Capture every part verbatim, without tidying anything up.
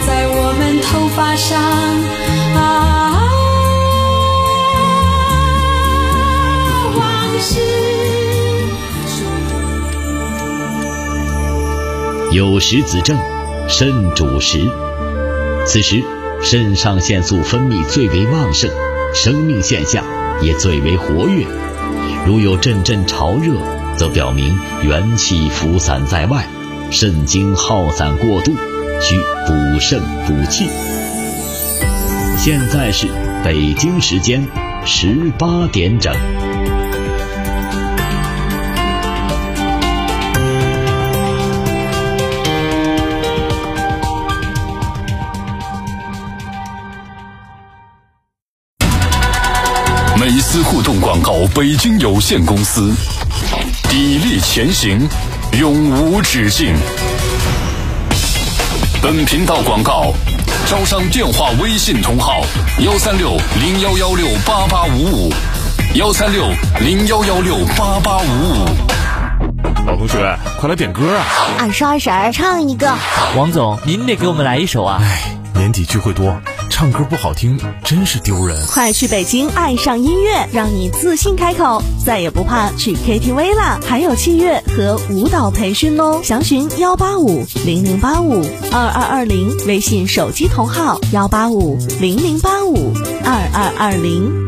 在我们头发上啊，往事。 有时子正，肾主食。此时肾上腺素分泌最为旺盛，生命现象也最为活跃。如有阵阵潮热，则表明元气浮散在外，肾精耗散过度，需补肾补气。现在是北京时间十八点整。 美思互动广告北京有限公司，砥砺前行，永无止境。本频道广告招商电话微信同号幺三六零幺幺六八八五五，幺三六零幺幺六八八五五。 老同学，快来点歌啊！ 二十二婶唱一个。 王总，您得给我们来一首啊！ 哎，年底聚会多，唱歌不好听真是丢人。 快去北京爱上音乐，让你自信开口，再也不怕去 K T V 啦！还有器乐和舞蹈培训哦，详询幺八五零零八五二二二零，微信手机同号幺八五零零八五二二二零。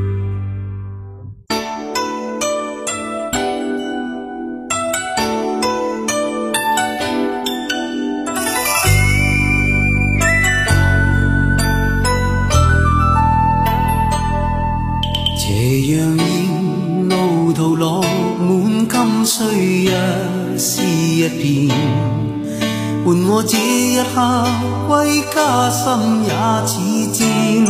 伴我這一刻歸家心也似箭，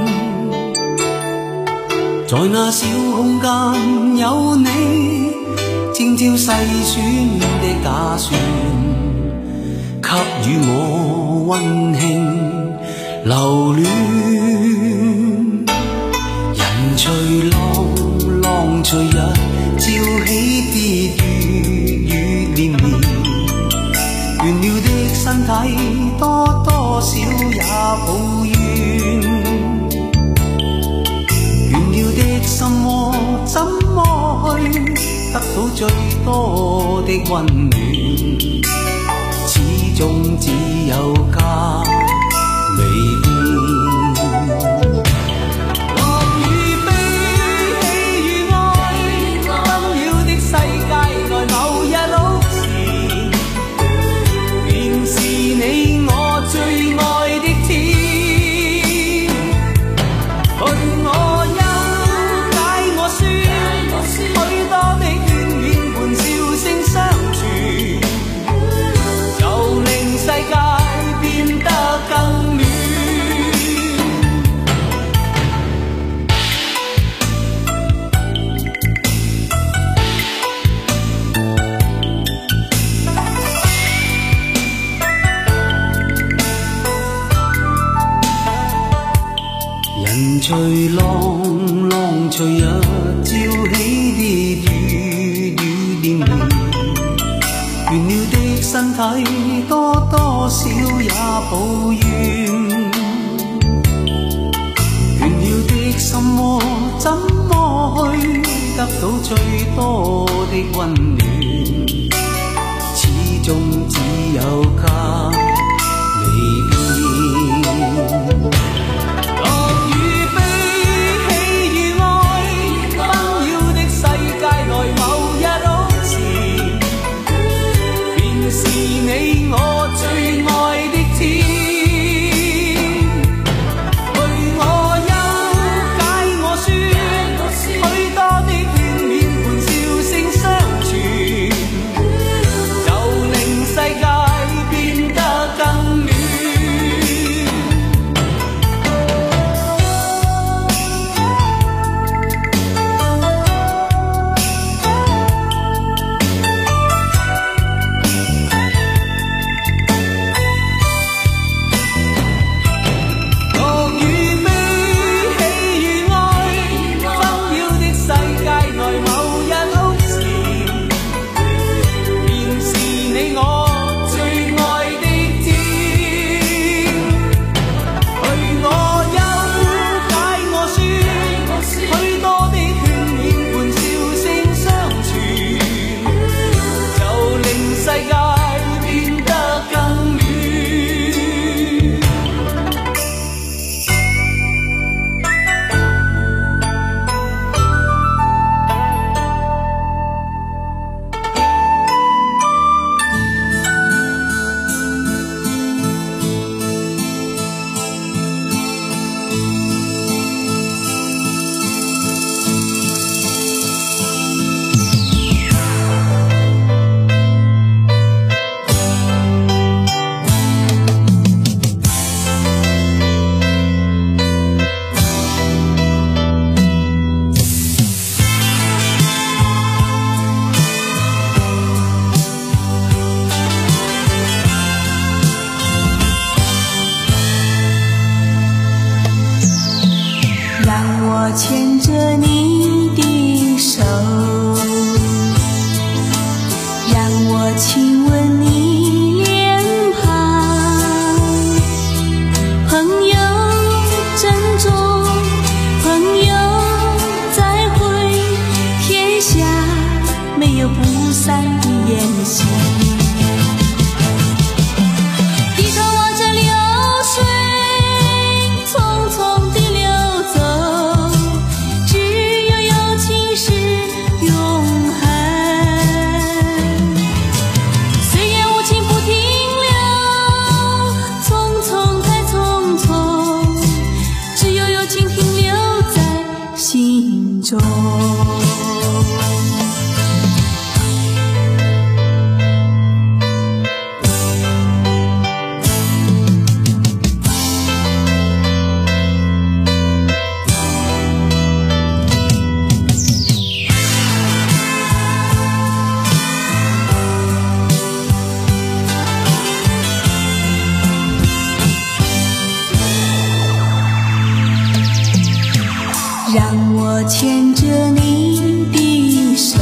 在那小空間有你精挑細選的打算，給予我溫馨留戀。人隨浪，浪隨日，照起啲雨雨連綿。倦了的身體多多少也抱怨，倦了的心窩怎麼去得到最多的溫暖？始終只有家離別。隨浪，浪隨日，照起啲雨雨連綿。倦了的身體多多少也抱怨，倦了的心窩怎麼去得到最多的溫暖？始終只有家離別。 世界變让我牵着你的手，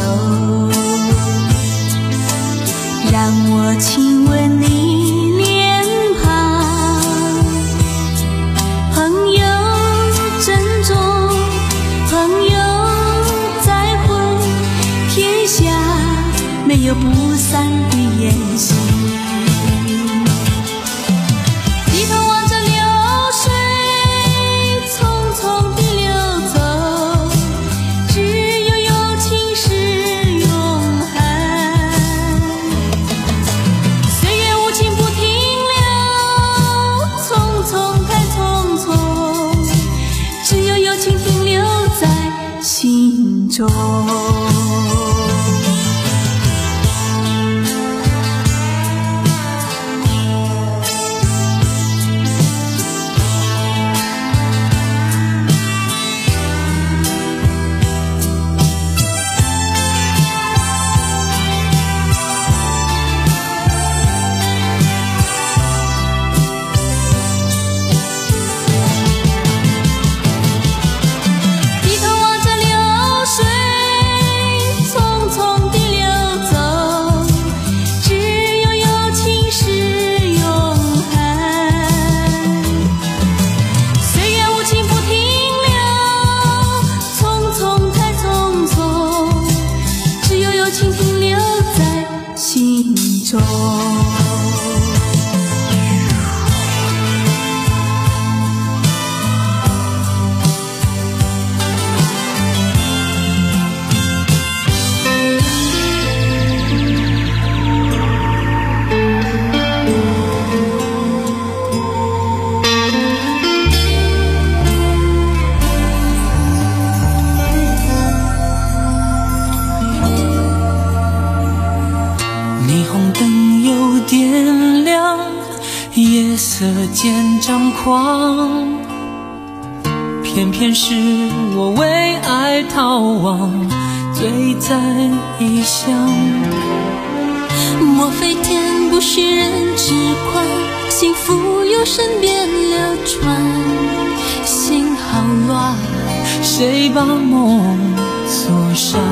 让我亲吻你脸庞。朋友珍重，朋友再会，天下没有不散的宴席。低头望着流水匆匆地流走，只有友情是永恒。岁月无情不停留，匆匆太匆匆，只有友情停留在心中。 霓虹灯又点亮，夜色渐张狂，偏偏是我为爱逃亡，醉在异乡。 莫非天不许人痴狂，幸福由身边流传，心好乱， 谁把梦锁上？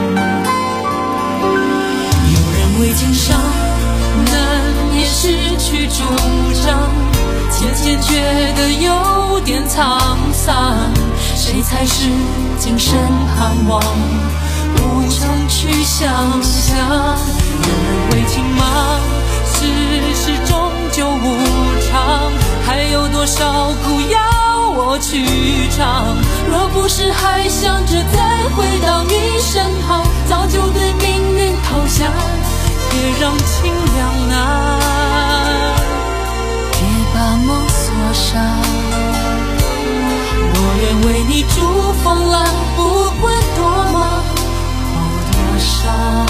为情伤，难免失去主张，渐渐觉得有点沧桑。谁才是今生盼望？无从去想象。有人为情忙，世事终究无常，还有多少苦要我去尝？若不是还想着再回到你身旁，早就对命运投降。别让情两难，别把梦锁上。我愿为你筑风浪，不管多忙或多伤。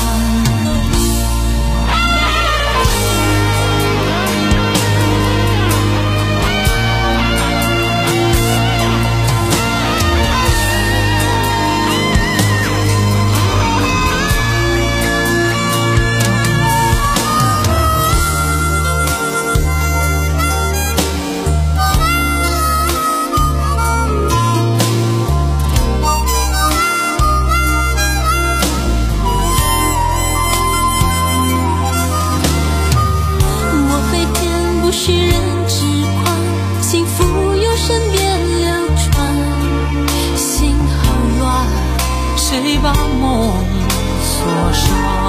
谁把梦锁上？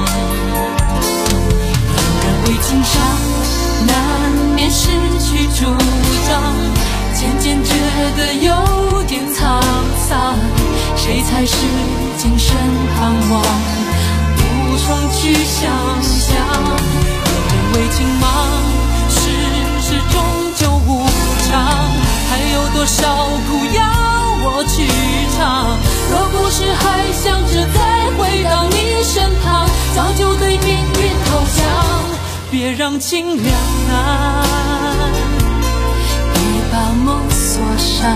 有人为情伤，难免失去主张，渐渐觉得有点沧桑。谁才是今生盼望？无从去想象。有人为情忙，世事终究无常，还有多少苦要我去尝？若不是还想着再回到你身旁，早就对命运投降。别让情两难，别把梦锁上。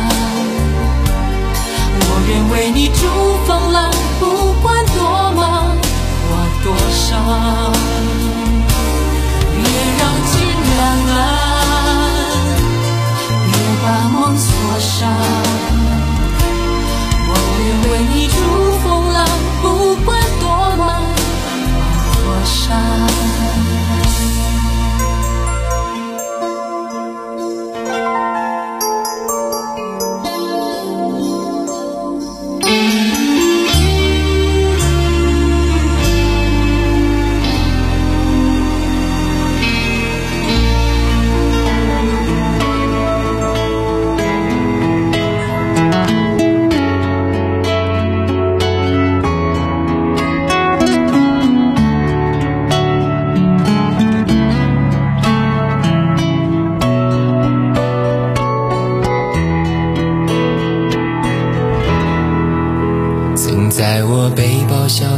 我愿为你筑风浪，不管多忙或多伤。别让情两难，别把梦锁上。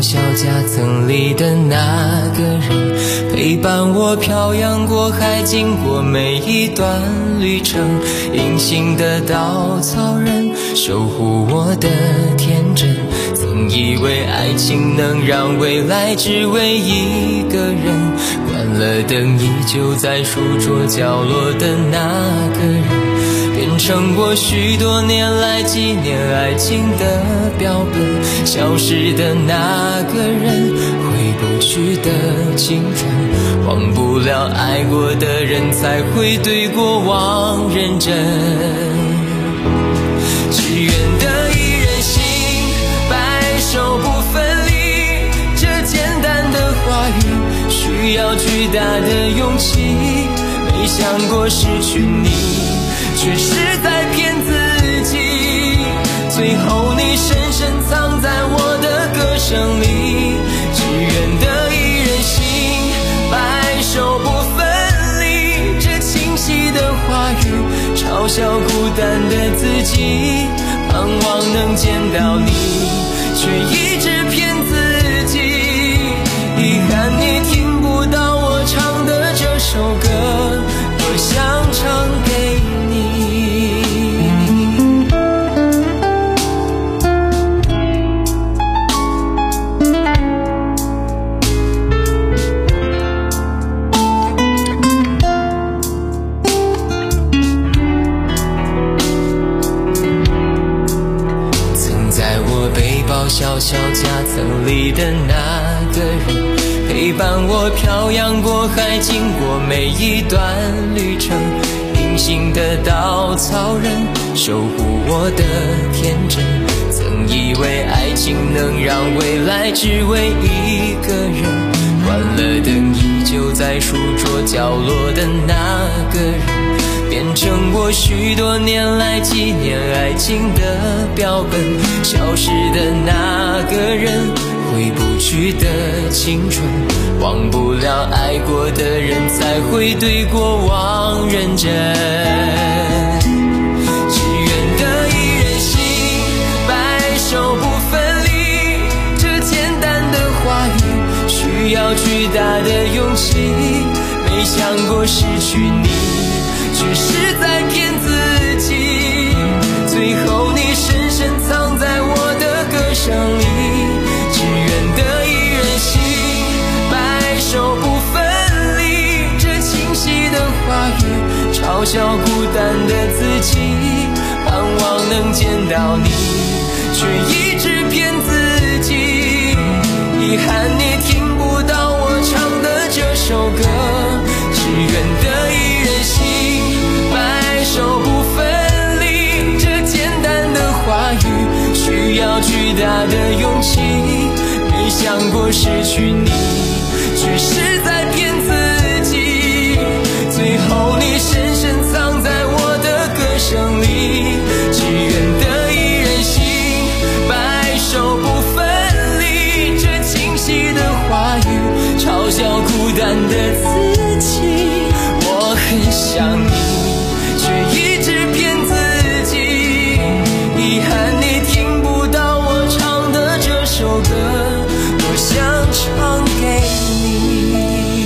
小夹层里的那个人，陪伴我漂洋过海，经过每一段旅程。隐形的稻草人，守护我的天真。曾以为爱情能让未来只为一个人，关了灯依旧在书桌角落的那个人，变成我许多年来纪念爱情的标本。消失的那个人，回不去的青春，忘不了爱过的人，才会对过往认真。只愿得一人心，白首不分离，这简单的话语需要巨大的勇气。没想过失去你，却是在骗自己，最后你深深藏在我的歌声里。只愿得一人心，白首不分离，这清晰的话语嘲笑孤单的自己，盼望能见到你，却一直骗自己。遗憾你听不到我唱的这首歌，多想唱给你。曾在我背包小小夹层里的那个人，陪伴我漂洋过海，经过每一段旅程。隐形的稻草人，守护我的天真。曾以为爱情能让未来只为一个人，关了灯依旧在书桌角落的那个人，变成我许多年来纪念爱情的标本。消失的那个人，回不去的青春，忘不了爱过的人，才会对过往认真。只愿得一人心，白首不分离，这简单的话语需要巨大的勇气。没想过失去你，却是在骗自己，最后你深深藏在我的歌声里。只愿得一人心，白首不分离，这清晰的话语嘲笑孤单的自己，盼望能见到你，却一直骗自己。遗憾你听不到我唱的这首歌，只愿得一人心，白首不分离，这简单的话语需要巨大的勇气。没想过失去你，却是在骗自己，最后你深深藏在我的歌声里。只愿得一人心，白首不分离，这清晰的话语嘲笑孤单的自己。我很想你，却一直骗自己，遗憾你听不到我唱的这首歌，多想唱给你。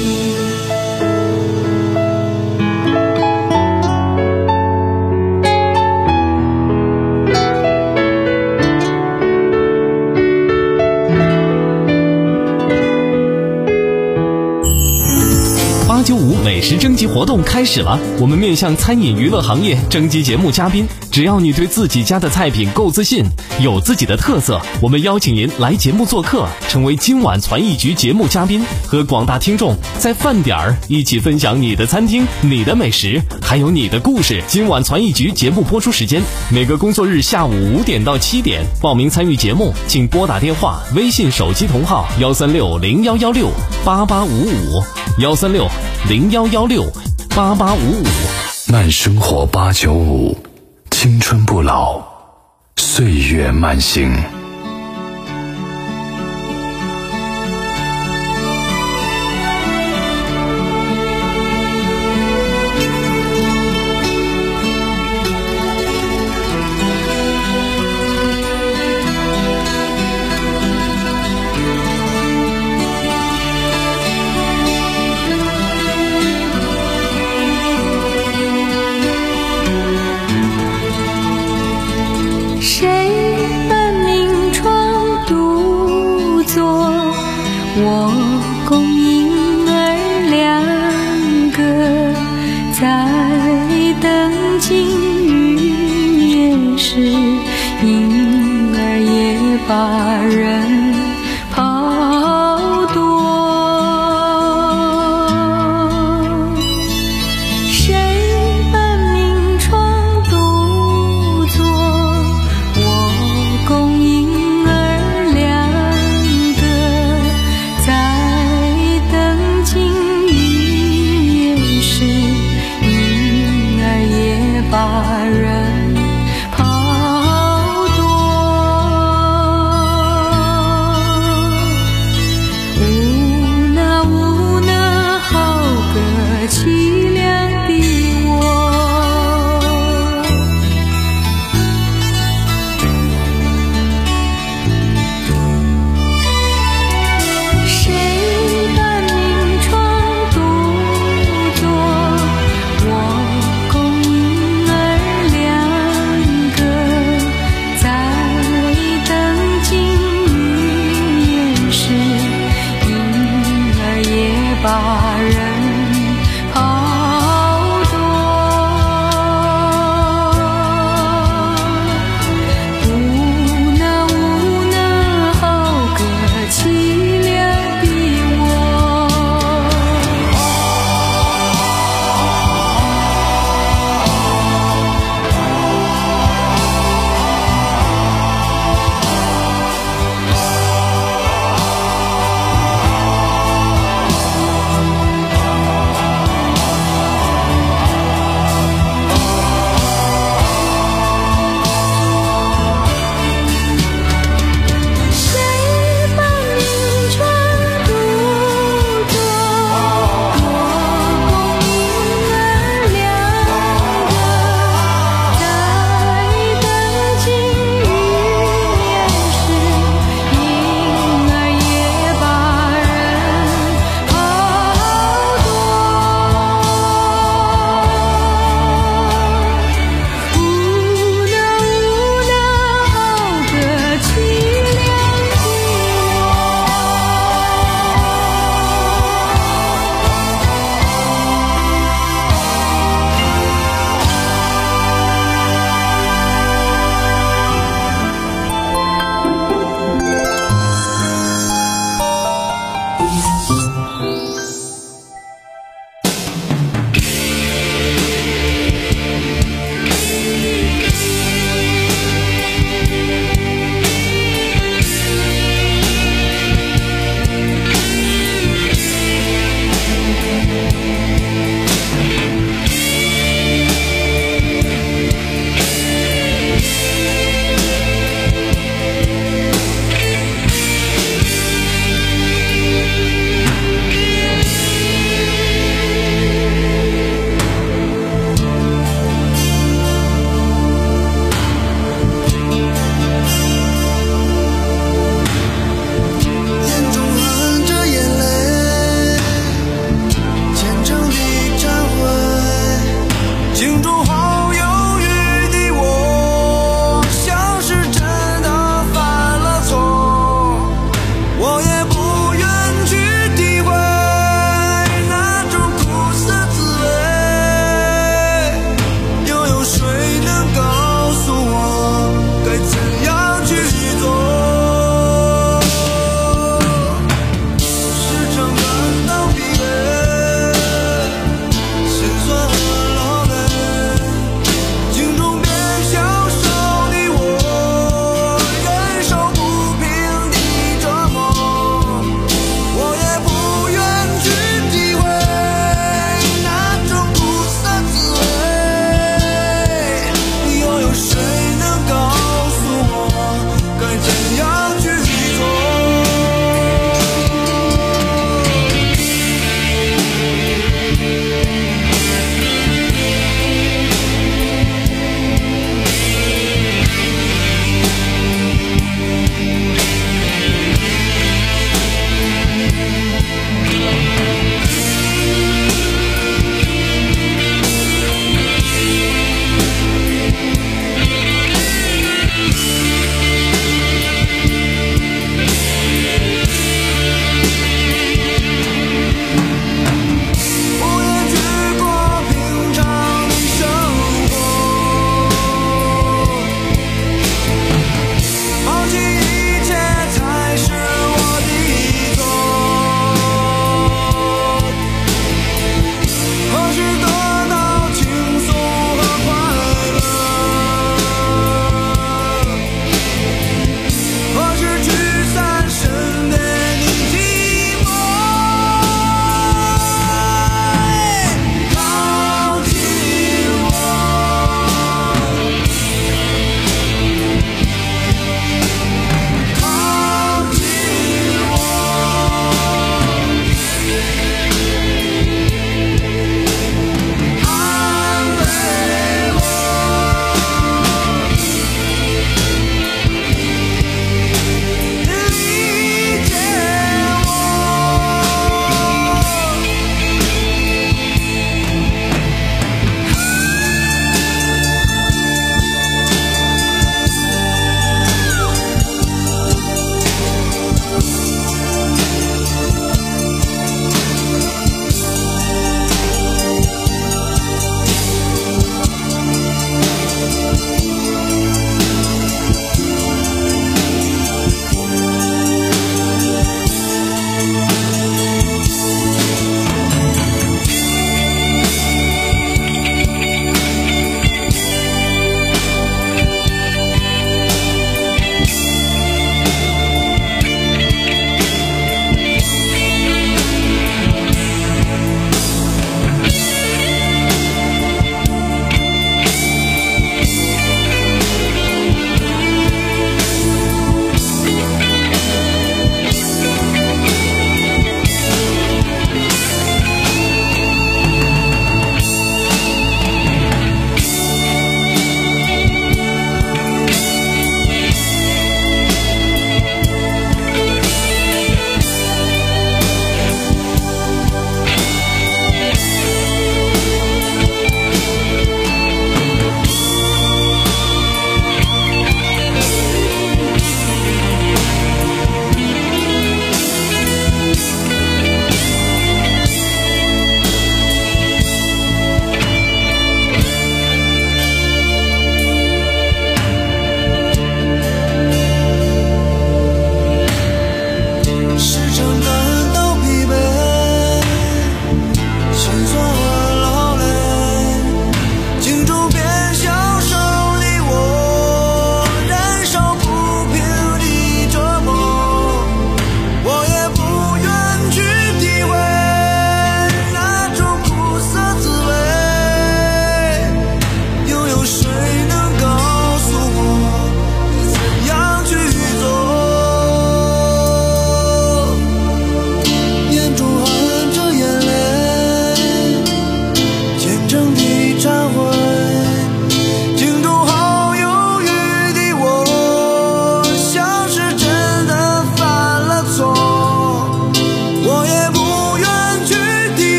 八九五美食征集活动开始了，我们面向餐饮娱乐行业征集节目嘉宾，只要你对自己家的菜品够自信，有自己的特色，我们邀请您来节目做客，成为今晚传艺局节目嘉宾，和广大听众在饭点儿一起分享你的餐厅、你的美食，还有你的故事。今晚传艺局节目播出时间每个工作日下午五点到七点，报名参与节目请拨打电话、微信手机同号幺三六零幺幺六八八五五幺三六零幺幺六八八五五。 慢生活八九五，青春不老，岁月慢行。 把人抛夺。谁本命闯独坐，我共婴儿两个，在等尽一夜时，婴儿也把人抛夺。无那无那，好个凄凉的我。谁本命闯独坐，我共婴儿两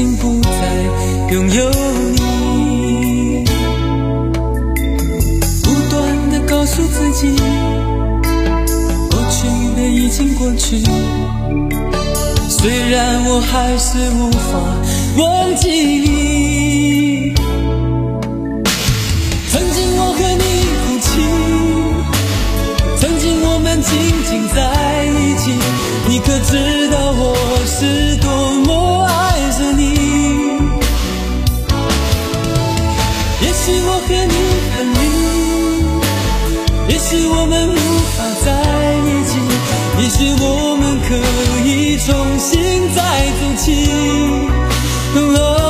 经不再拥有你，不断地告诉自己过去的已经过去，虽然我还是无法忘记你。曾经我和你哭泣，曾经我们紧紧在一起，你可知道我是多么爱着你。也许我和你分离，也许我们无法在一起，也许我们可以重新再走起。哦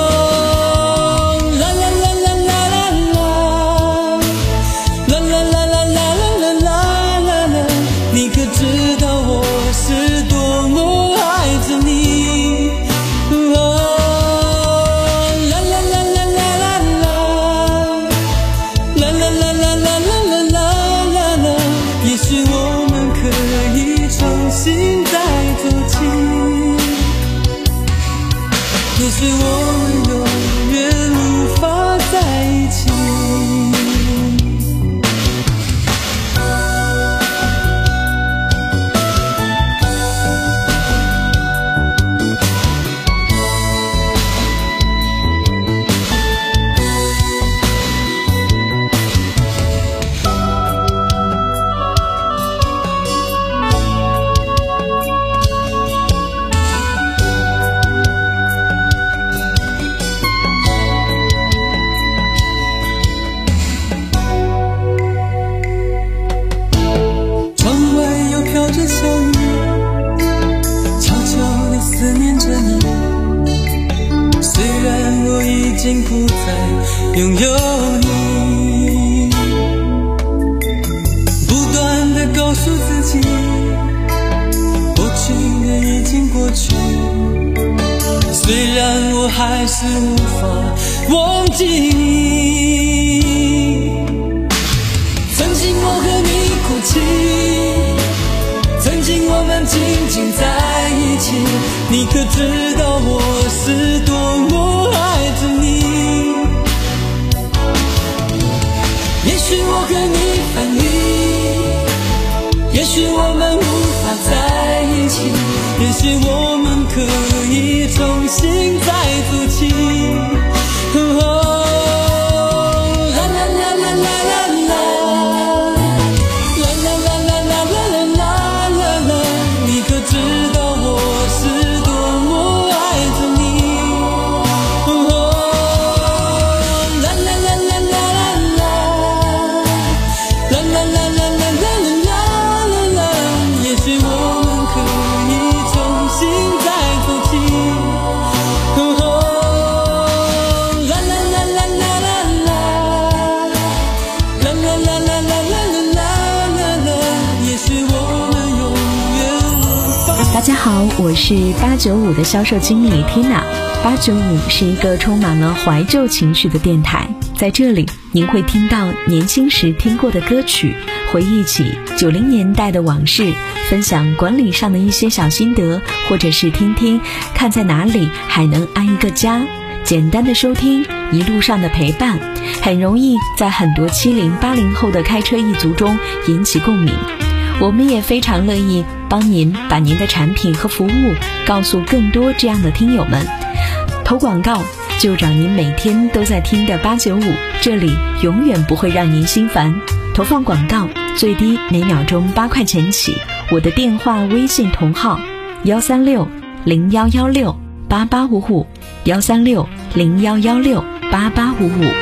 也许我们永远无法在一起。已经不再拥有你，不断地告诉自己过去的已经过去，虽然我还是无法忘记你。曾经我和你哭泣，曾经我们紧紧在一起，你可知道我是多么爱着你。也许我和你分离，也许我们无法在一起，也许我们可以重新再走起。哦大家好，我是八九五的销售经理 Tina。 八九五是一个充满了怀旧情绪的电台，在这里您会听到年轻时听过的歌曲，回忆起九零年代的往事，分享管理上的一些小心得，或者是听听看在哪里还能安一个家。简单的收听，一路上的陪伴，很容易在很多七零八零后的开车一族中引起共鸣。我们也非常乐意帮您把您的产品和服务告诉更多这样的听友们。投广告就找您每天都在听的八九五，这里永远不会让您心烦。投放广告最低每秒钟八块钱起，我的电话微信同号幺三六零幺幺六八八五五，幺三六零幺幺六八八五五。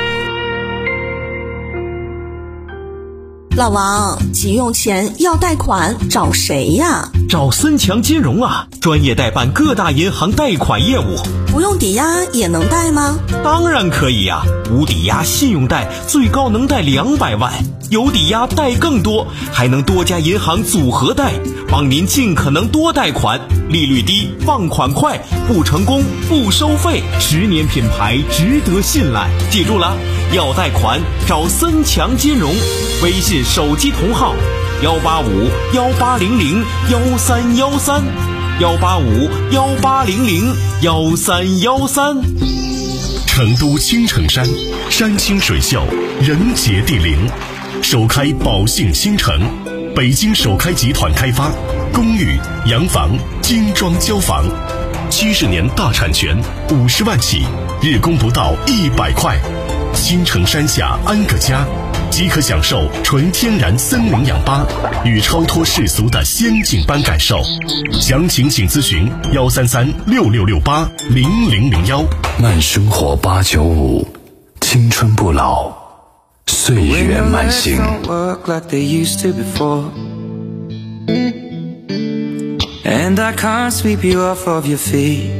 老王，急用钱要贷款找谁呀？ 找森强金融啊，专业代办各大银行贷款业务。 不用抵押也能贷吗？ 当然可以呀、啊，无抵押信用贷最高能贷两百万，有抵押贷更多，还能多家银行组合贷，帮您尽可能多贷款，利率低，放款快，不成功不收费，十年品牌值得信赖。记住了，要贷款找森强金融，微信手机同号幺八五幺八零零幺三幺三幺八五幺八零零幺三幺三。 成都青城山，山清水秀，人杰地灵，首开宝兴新城，北京首开集团开发，公寓、洋房、精装交房，七十年大产权，五十万起，日供不到一百块。青城山下安个家，即可享受纯天然森林氧吧与超脱世俗的仙境般感受。详情请咨询幺三三六六六八零零零幺。 慢生活八九五，青春不老，岁月慢行。 And I can't sweep you off of your feet.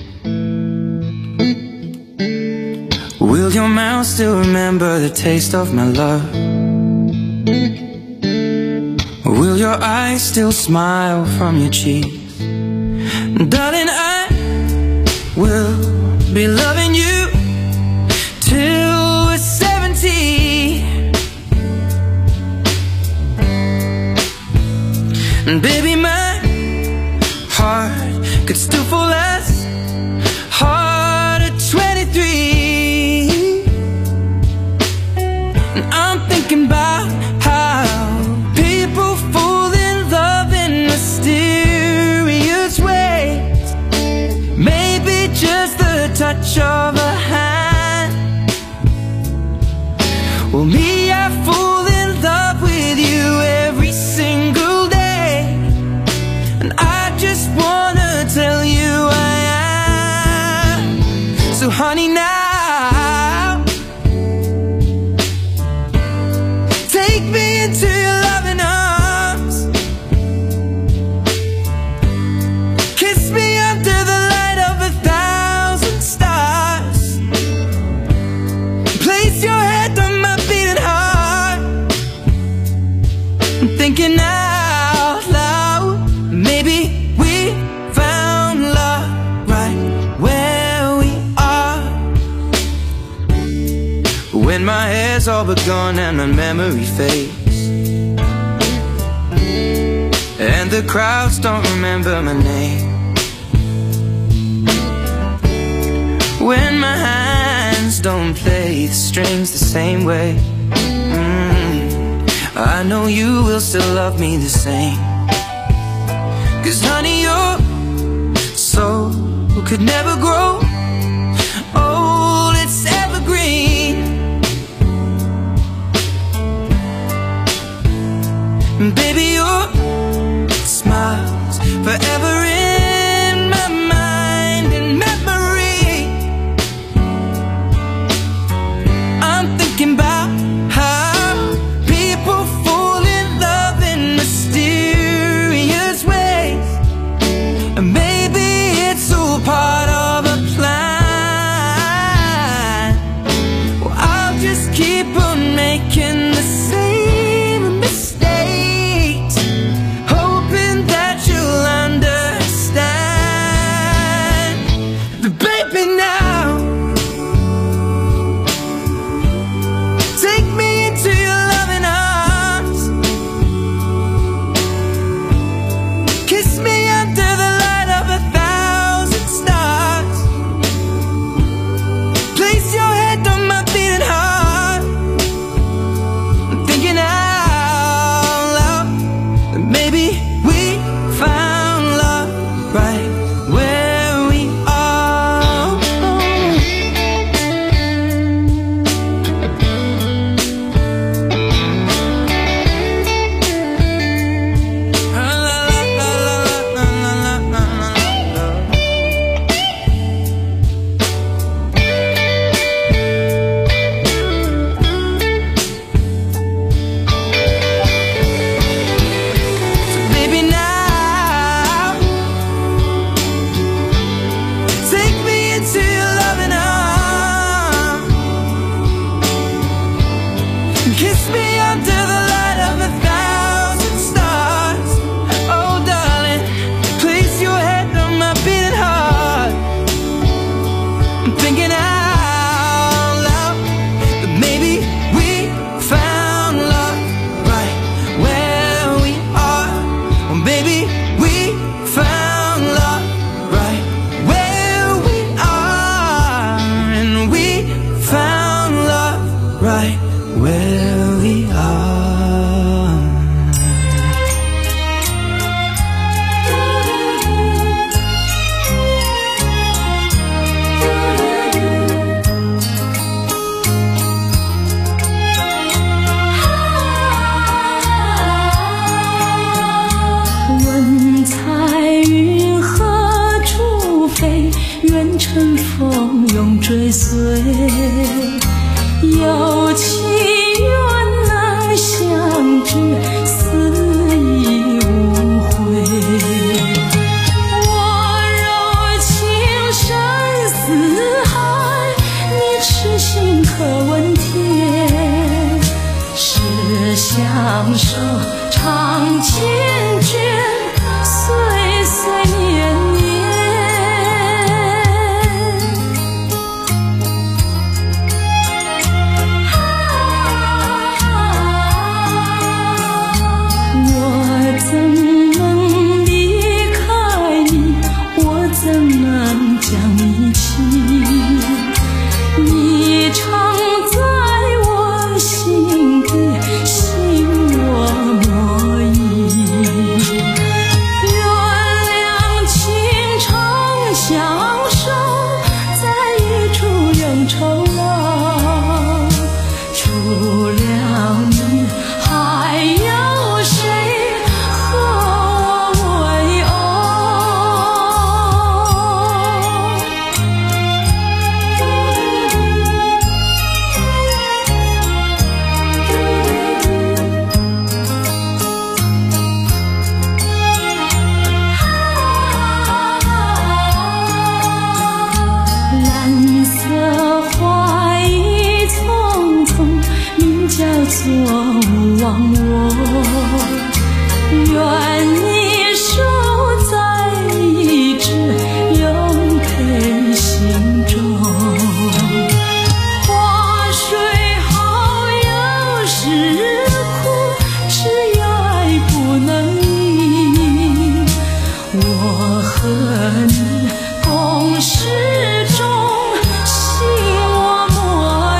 Will your mouth still remember the taste of my love? Will your eyes still smile from your cheeks? Darling, I will be loving you till we're seventy. And baby, my heart could still fall as hard at twenty-three. And I'm thinking about how people fall in love in mysterious ways. Maybe just the touch of a hand. Well, me, I fall in love with you every single day. And I just wanna tell you I am. So honey, now take me into your loving arms. Kiss me under the light of a thousand stars. Place your head on my beating heart. I'm thinking out loud, maybe we found love right where we are. When my hair's all but gone and my memory fades, and the crowds don't remember my name. When my hands don't play the strings the same way, mm, I know you will still love me the same. Cause honey, your soul could never grow old, it's evergreen. And baby, your smile's forever in my mind and memory. I'm thinking about how people fall in love in mysterious ways. And maybe it's all part of a plan. 阵风涌追随，有情缘难相知，思忆无悔。我柔情深似海，你痴心可问天。是相守长情眷，岁岁年年。我怎能离开你？我怎能将你弃？你常在我心底，心我莫疑。原谅情长相守，在一处永愁老。除了你，还有谁和我为偶？蓝色花意匆匆，名叫做忘我。愿你守在一直，永陪心中。花水好有时苦，只有爱不能移。我和你共事中，心我莫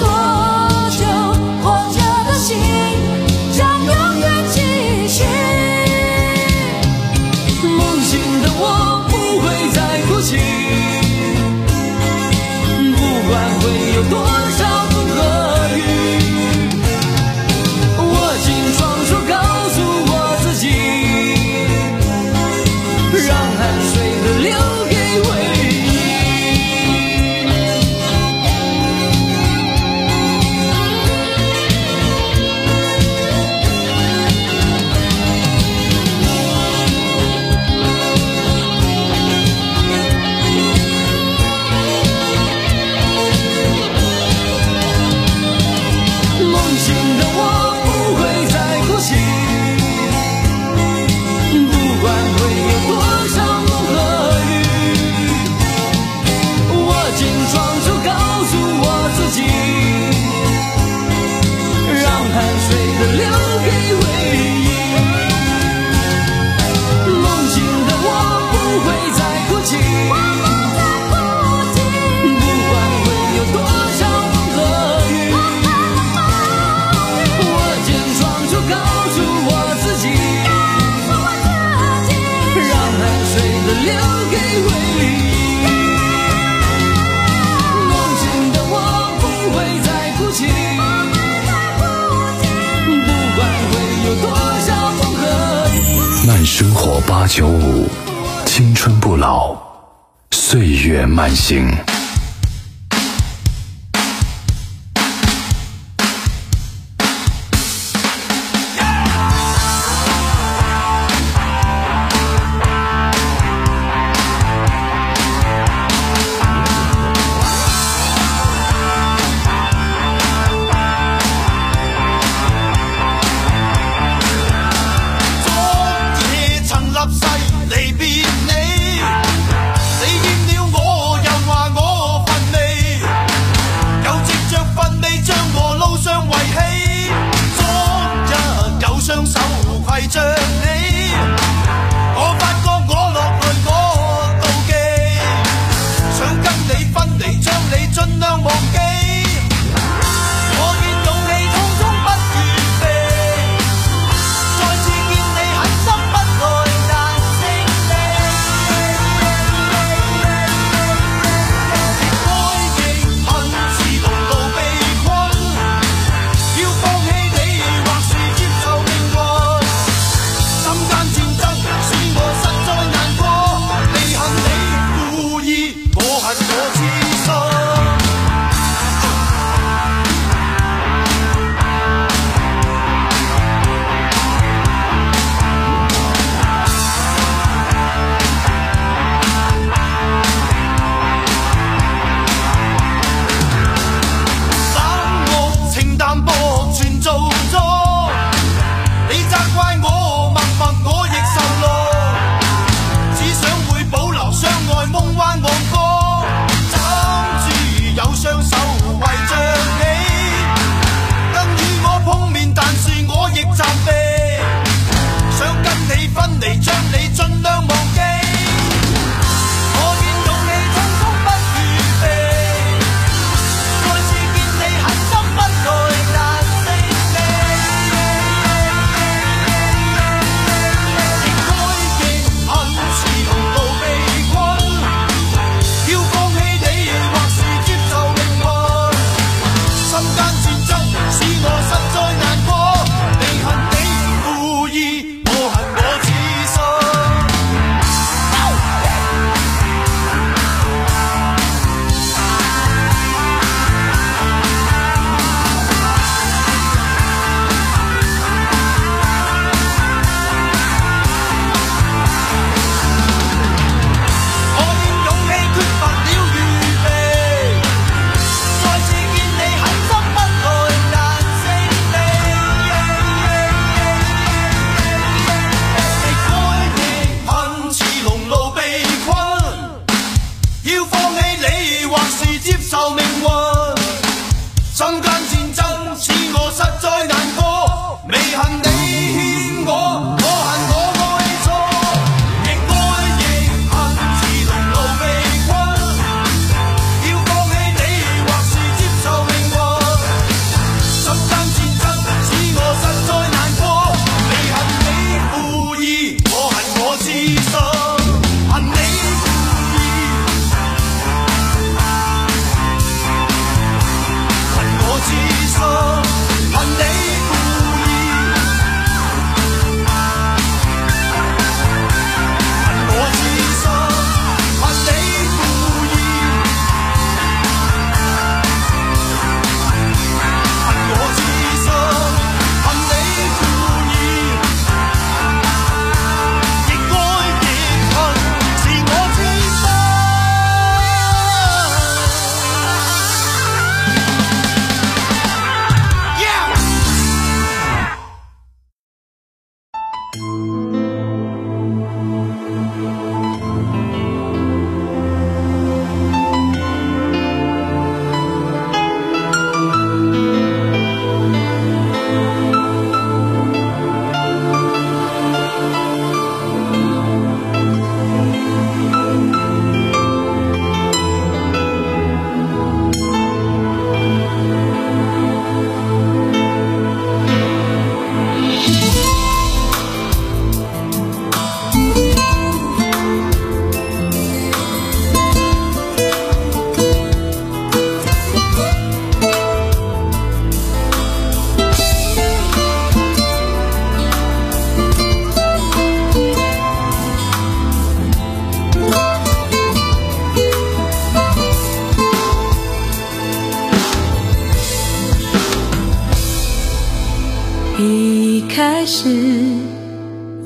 将永远继续。 慢生活八九五，青春不老，岁月慢行。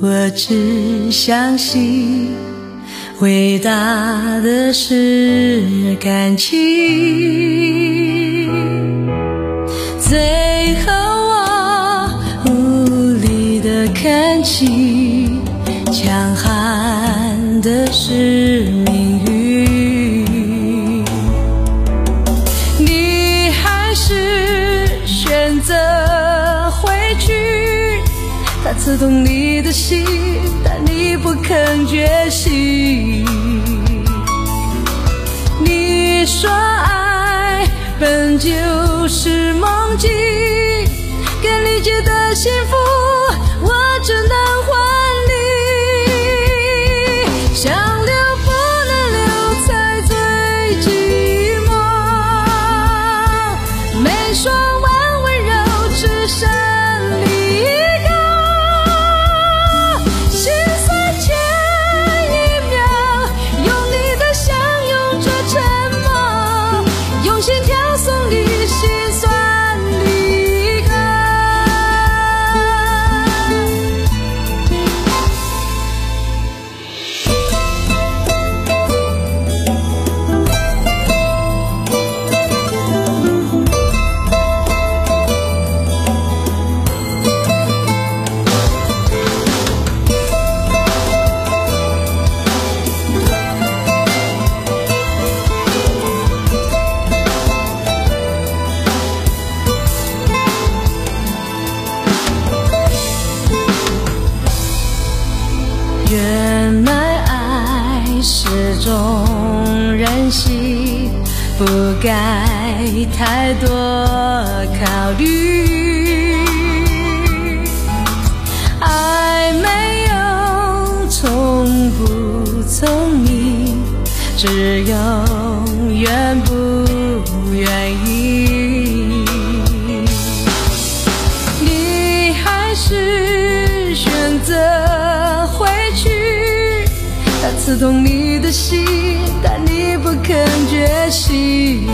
我只相信伟大的是感情，最后我无力地看清，强悍的是命运，你还是选择回去，它刺痛你的心，但你不肯觉醒。你说爱本就是梦境，更理解的幸福我只能还你，想留不能留才最寂寞，没说完温柔只剩离歌，心碎前一秒用你的相拥着沉默，用心跳送你心酸离歌。原来爱是种任性，不该太多考虑，爱没有从不从你，只有愿不愿意，你还是选择回去，它刺痛你的心，但你不肯觉醒。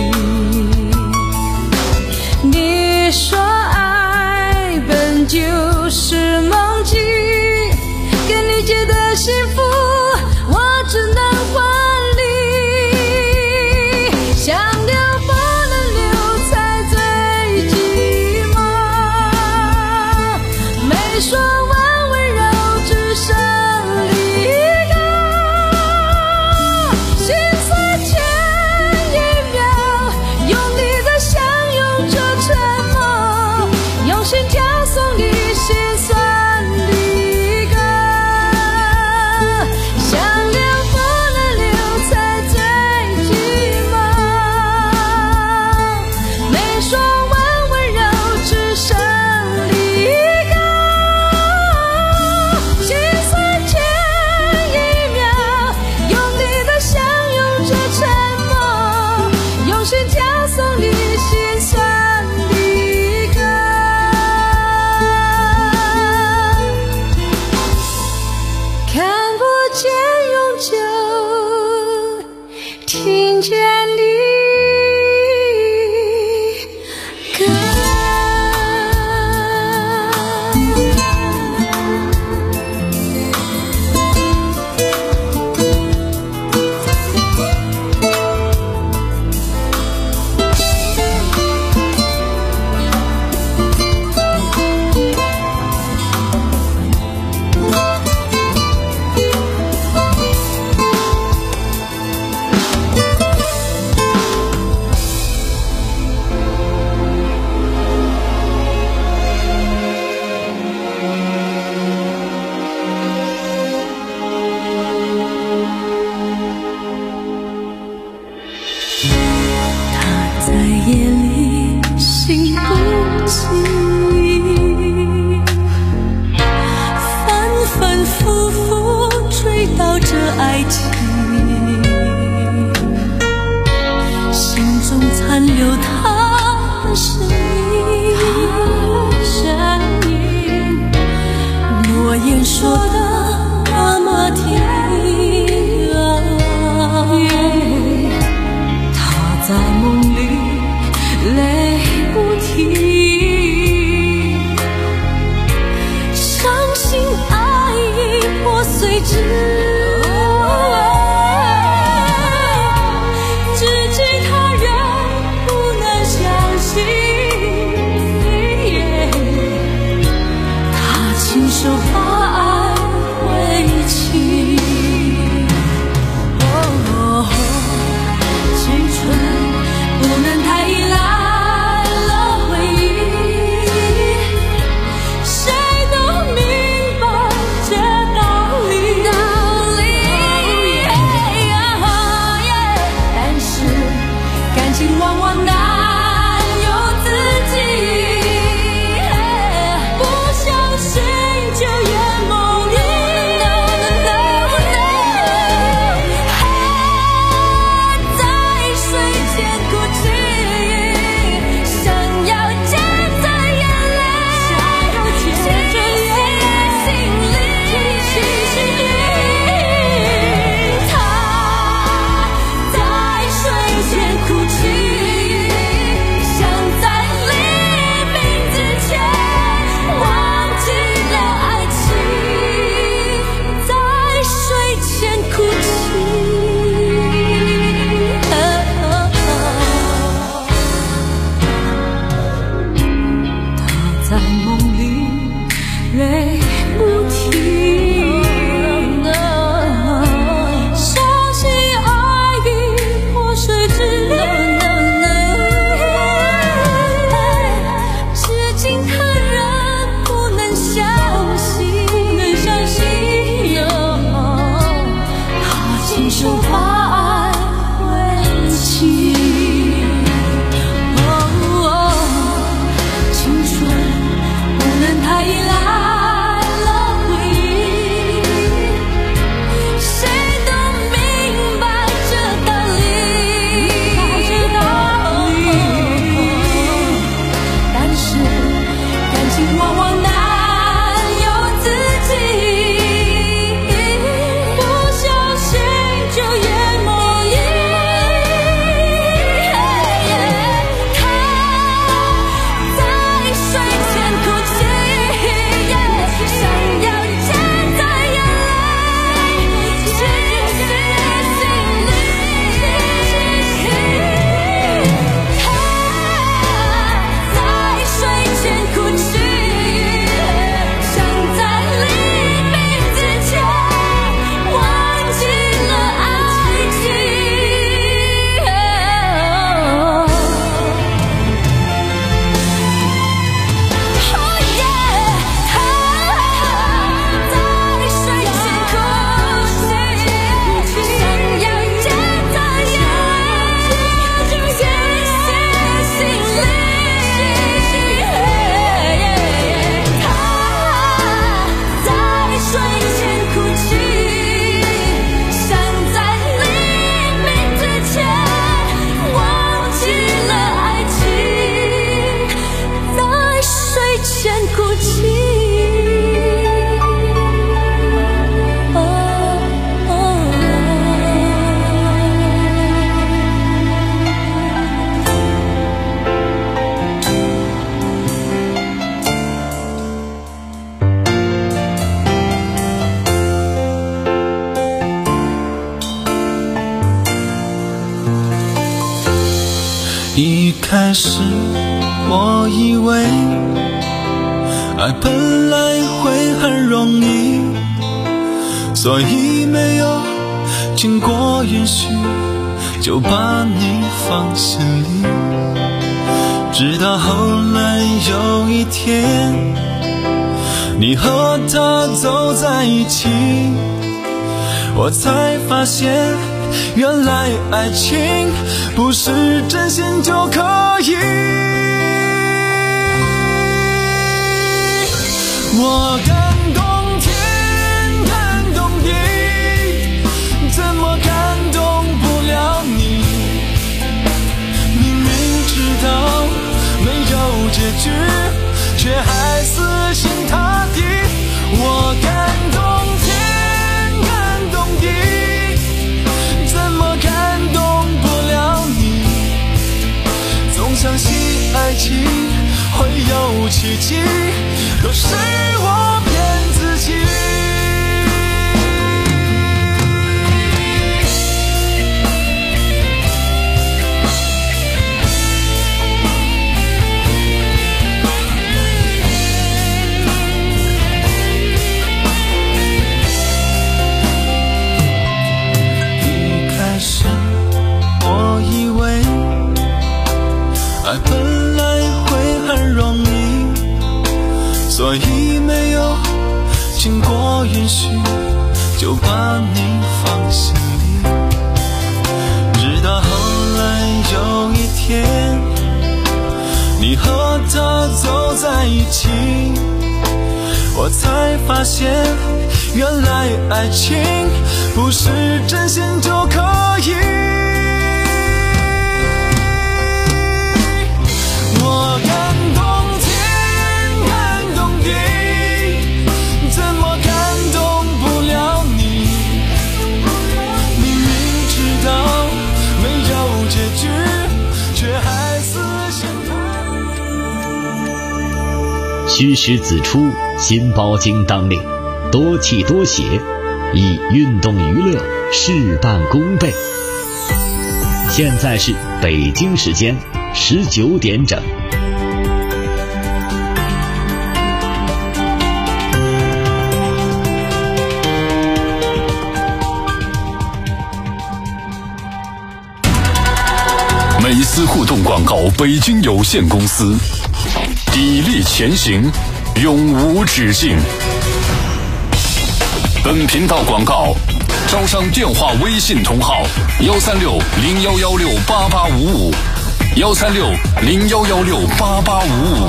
你说爱本就是梦境，更理解的幸福我只能还你，想留不能留才最寂寞，没说完温柔只剩离歌，心碎前一秒用你的相拥着沉默，用心跳送你心酸离歌，想留不能留才最寂寞，没说完温柔只剩离歌，心碎前一秒用你的相拥着沉默，用心跳送你心酸离歌，看不见永久，听见离歌。在夜里心不静，反反复复追悼着爱情，心中残留他的声音，诺言说的那么甜，他在梦里泪不停，伤心爱意碎之至今他仍不能相信，他亲手把爱挥弃。哦，青春不能太依赖了回忆，谁都明白这道理。但是感情往往难由自己，不小心就眼梦里。在睡前哭泣，想要夹在眼泪，写着心里。他在睡前哭泣，想在黎明之前忘记了爱情，在睡前哭泣。他在梦里泪不停，相信爱已破碎之地，至今他仍不能相信，他亲手把爱挥弃。哦，青春不能太依赖了回忆，谁都明白这道理。但是感情往往难由自己，不小心就眼梦里。他在睡前哭泣，想要夹在眼泪，写进心里。他在睡前哭泣，想在黎明之前忘记了爱情。在睡前哭泣，想要夹在眼泪，写进心里。他在睡前哭泣，想在黎明之前忘记了爱情，在睡前哭泣。 一开始我以为爱本来会很容易，所以没有经过允许就把你放心里。直到后来有一天，你和他走在一起，我才发现原来爱情不是真心就可以。我感动天，感动地，怎么感动不了你？明明知道没有结局，却还死心塌地。我感动天，感动地，怎么感动不了你？总相信爱情会有奇迹，可是我偏我允许就把你放心里，直到后来有一天你和他走在一起，我才发现原来爱情不是真心就可以。我感动天感动地，怎么感动不了你？明明知道没有结局，却还死心塌。 虚实子出，心包经当令，多气多血，以运动娱乐事半功倍。现在是北京时间十九点整。 美思互动广告北京有限公司，砥砺前行，永无止境。本频道广告招商电话微信同号幺三六零幺幺六八八五五，幺三六零幺幺六八八五五。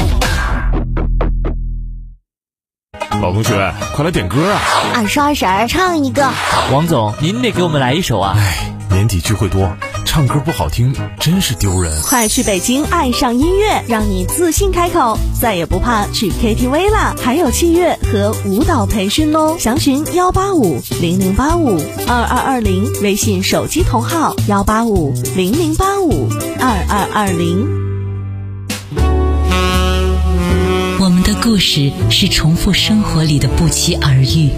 老同学，快来点歌啊！ 二十二婶唱一个。 王总，您得给我们来一首啊！ 哎，年底聚会多，唱歌不好听真是丢人。 快去北京爱上音乐，让你自信开口，再也不怕去 K T V 啦！还有器乐和舞蹈培训哦，详询幺八五零零八五二二二零，微信手机同号幺八五零零八五二二二零。 我们的故事是重复生活里的不期而遇，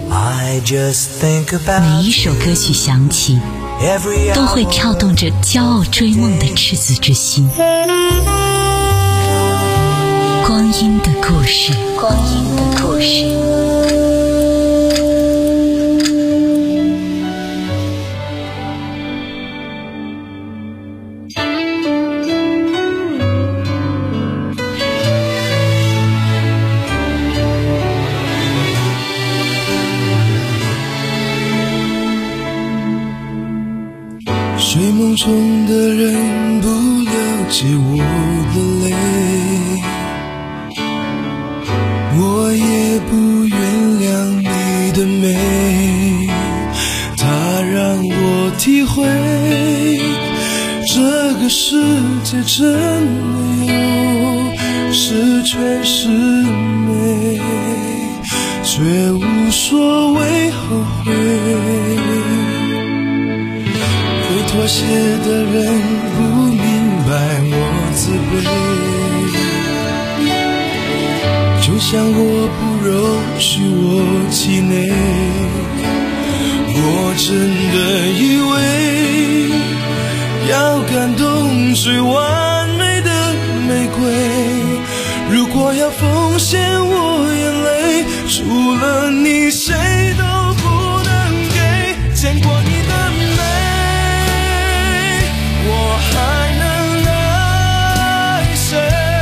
每一首歌曲响起都会跳动着骄傲追梦的赤子之心。光阴的故事，光阴的故事。 睡梦中的人不了解我的泪，我也不原谅你的美，它让我体会这个世界真的有十全十美，却无所谓后悔。妥协的人不明白我自卑，就像我不容许我气馁。我真的以为要感动最完美的玫瑰，如果要奉献我眼泪，除了你谁都不能给。见过你的美，我还能爱谁？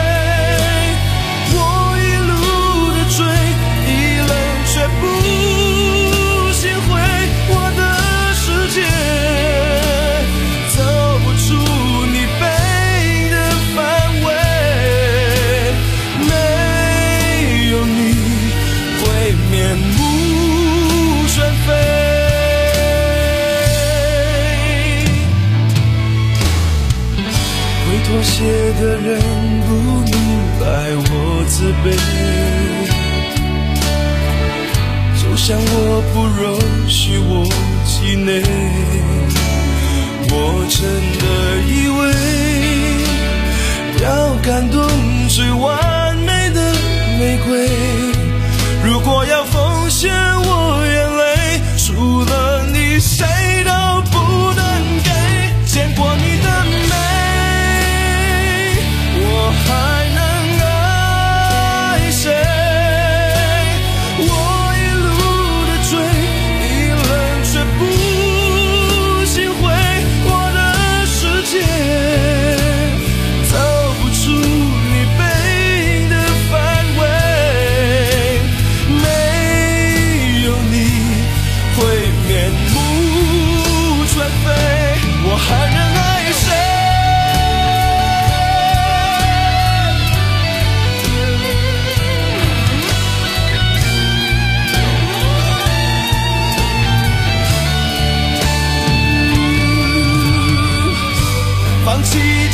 我一路的追，一冷却不心灰。我的世界走不出你背的范围，没有你会面目全非。妥协的人不明白我自卑，就像我不容许我气馁。我真的以为要感动最完美的玫瑰，如果要奉献我眼泪，除了你谁都不能给。见过你的美，我还能爱谁？我一路的追，一冷却不心灰。我的世界走不出你背的范围，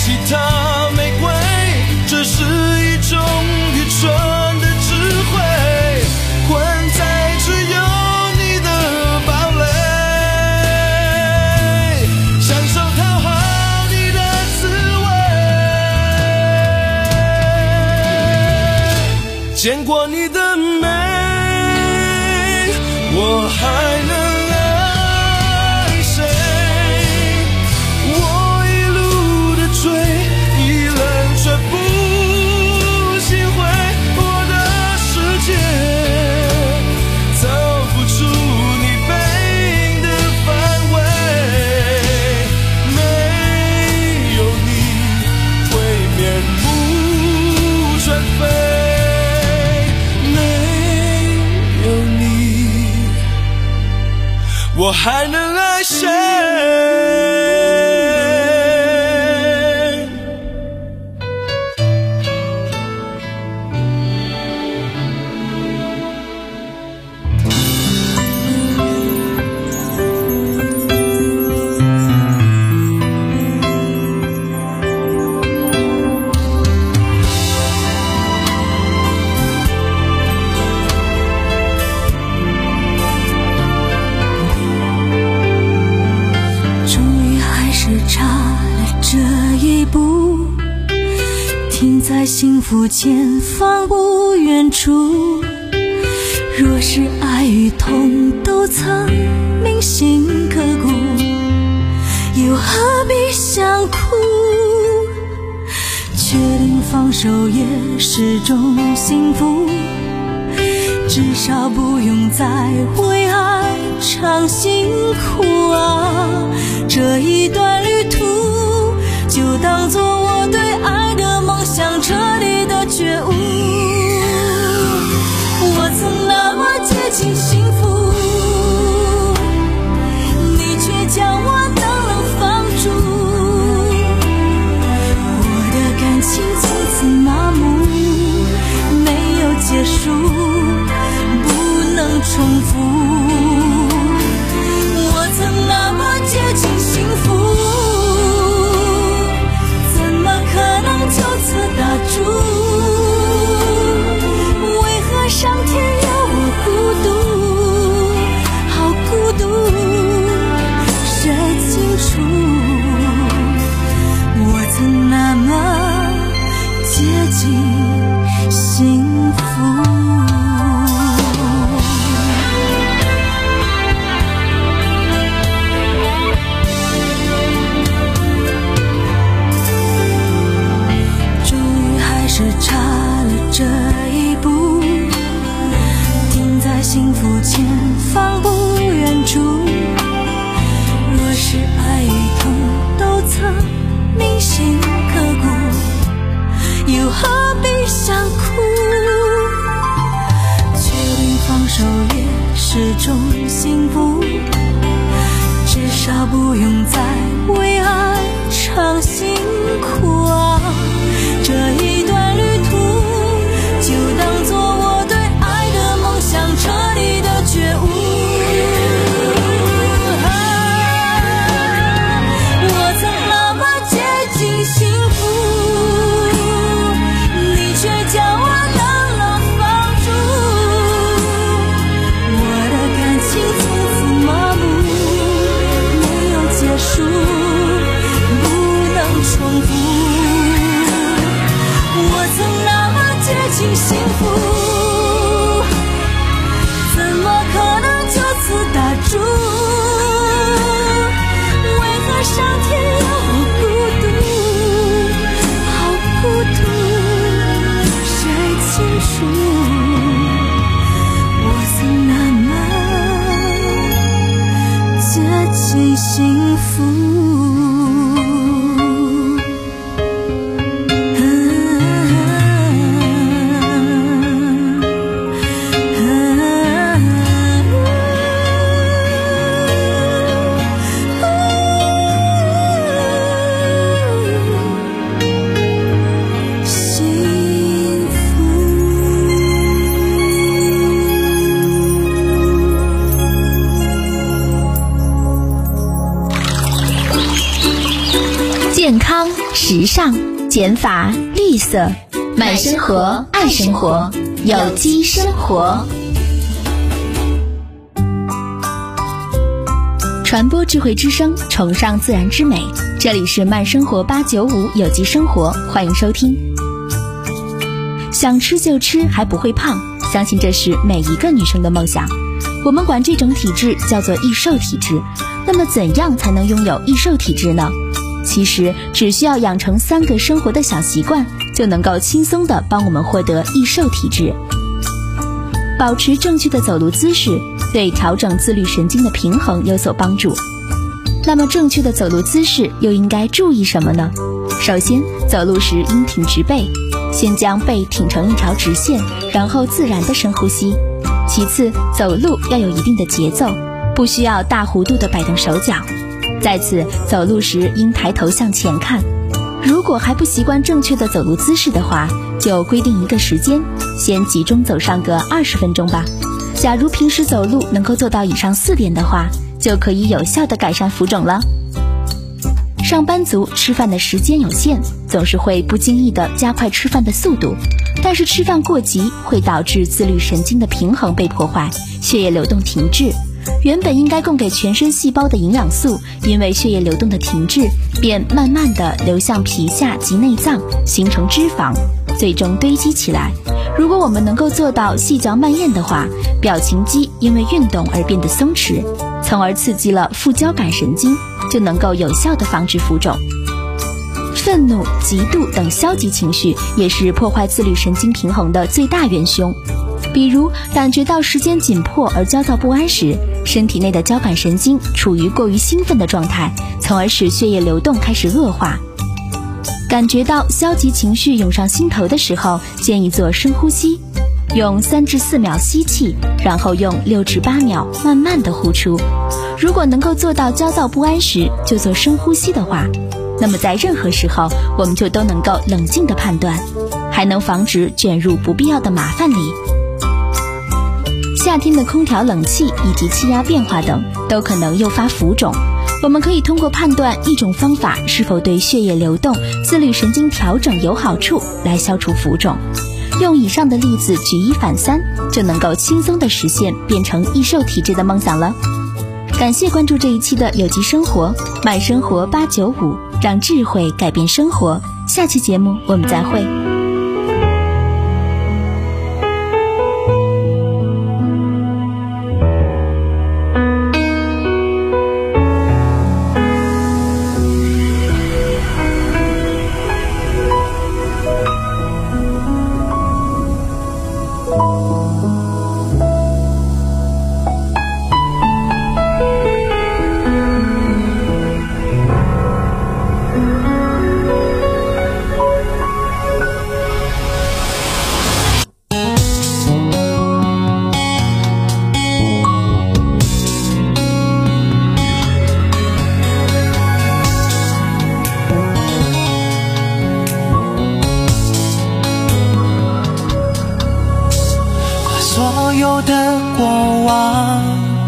其他玫瑰，这是一种愚蠢的智慧，困在只有你的堡垒，享受讨好你的滋味，见过你的美，我还能我还能爱谁？ 在幸福前方不远处，若是爱与痛都曾铭心刻骨，又何必想哭？确定放手也是种幸福，至少不用再为爱尝辛苦啊！这一段旅途就当作我对爱的梦想彻底的觉悟。我曾那么接近幸福，你却将我冷冷放逐，我的感情从此麻木，没有结束，不能重复。我曾那么接近幸福，就此打住，为何上天要我孤独？好孤独，谁清楚？我曾那么接近幸福。幸福前方不远处，若是爱与痛都曾铭心刻骨，又何必想哭？确定放手也是种幸福，至少不用再为爱尝辛苦啊！这一段旅途就当作我对爱的梦想彻底的觉悟。啊，我曾那么接近幸福，你却将我冷冷放逐，我的感情从此麻木，没有结束，不能重复。我曾那么接近幸福，怎么可能就此打住？为何上天要我孤独？好孤独，谁清楚？我曾那么接近幸福。 健康、时尚、减法、绿色，慢生活，爱生活，有机生活。传播智慧之声，崇尚自然之美。这里是慢生活八九五有机生活，欢迎收听。想吃就吃，还不会胖，相信这是每一个女生的梦想。我们管这种体质叫做易瘦体质。那么怎样才能拥有易瘦体质呢？其实只需要养成三个生活的小习惯，就能够轻松地帮我们获得易瘦体质。保持正确的走路姿势，对调整自律神经的平衡有所帮助。那么正确的走路姿势又应该注意什么呢？首先，走路时应挺直背，先将背挺成一条直线，然后自然的深呼吸。其次，走路要有一定的节奏，不需要大幅度的摆动手脚。再次，走路时应抬头向前看。如果还不习惯正确的走路姿势的话，就规定一个时间，先集中走上个二十分钟吧。假如平时走路能够做到以上四点的话，就可以有效地改善浮肿了。上班族吃饭的时间有限，总是会不经意地加快吃饭的速度，但是吃饭过急会导致自律神经的平衡被破坏，血液流动停滞。原本应该供给全身细胞的营养素，因为血液流动的停滞，便慢慢地流向皮下及内脏，形成脂肪，最终堆积起来。如果我们能够做到细嚼慢咽的话，表情肌因为运动而变得松弛，从而刺激了副交感神经，就能够有效地防止浮肿。愤怒、嫉妒等消极情绪也是破坏自律神经平衡的最大元凶。比如感觉到时间紧迫而焦躁不安时，身体内的交感神经处于过于兴奋的状态，从而使血液流动开始恶化。感觉到消极情绪涌上心头的时候，建议做深呼吸，用三至四秒吸气，然后用六至八秒慢慢的呼出。如果能够做到焦躁不安时就做深呼吸的话，那么在任何时候我们就都能够冷静的判断，还能防止卷入不必要的麻烦里。夏天的空调冷气以及气压变化等都可能诱发浮肿，我们可以通过判断一种方法是否对血液流动、自律神经调整有好处来消除浮肿。用以上的例子举一反三，就能够轻松地实现变成易瘦体质的梦想了。感谢关注这一期的有机生活，慢生活八九五，让智慧改变生活。下期节目我们再会。 所有的过往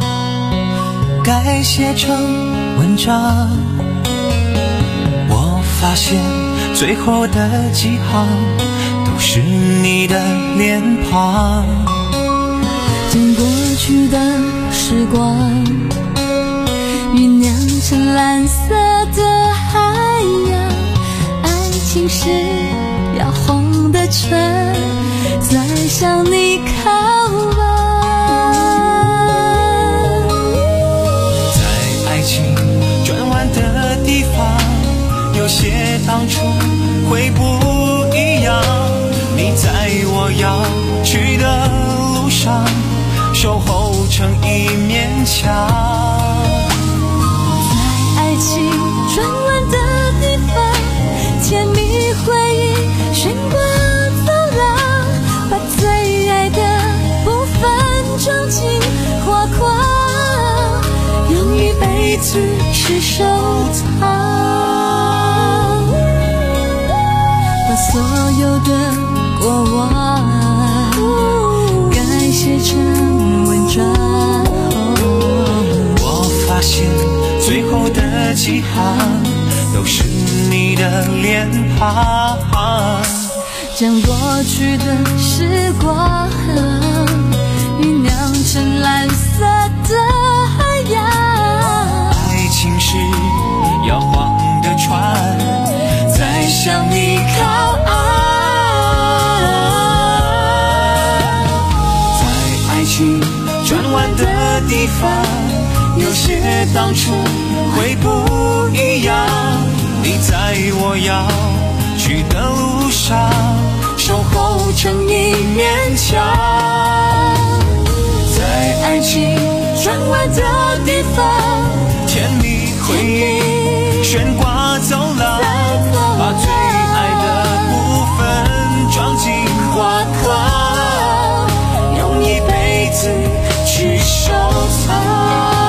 改写成文章，我发现最后的几行都是你的脸庞。 将过去的时光酝酿成蓝色的海洋，爱情是摇晃的船，在向你靠岸。 在爱情转弯的地方，有些当初会不一样。你在我要去的路上，守候成一面墙。 在爱情转弯的地方，甜蜜回忆悬挂走廊，把最爱的部分装进画框，用一辈子去收藏。把所有的过往改写成文章， 我发现最后的几行都是你的脸庞， 将过去的时光酝酿成蓝色的海洋。 爱情是摇晃的船，在向你靠岸。在爱情转弯的地方，有些当初会不一样。你在我要去的路上，守候成一面墙。在爱情转弯的地方，甜蜜回忆悬挂走廊，把最爱的部分装进画框，用一辈子去收藏。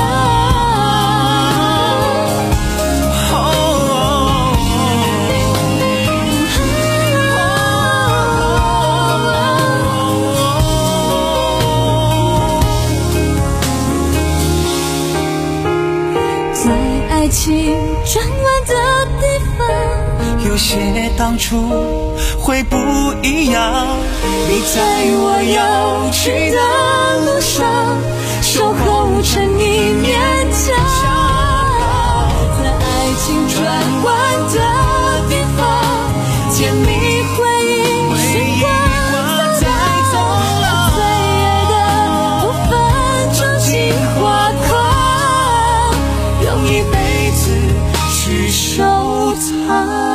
爱情转弯的地方， 有些当初会不一样。你在我要去的路上，守候成一面墙。 在爱情转弯的地方，甜蜜回忆悬挂在走廊，最爱的部分装进画框，用一辈子去收藏。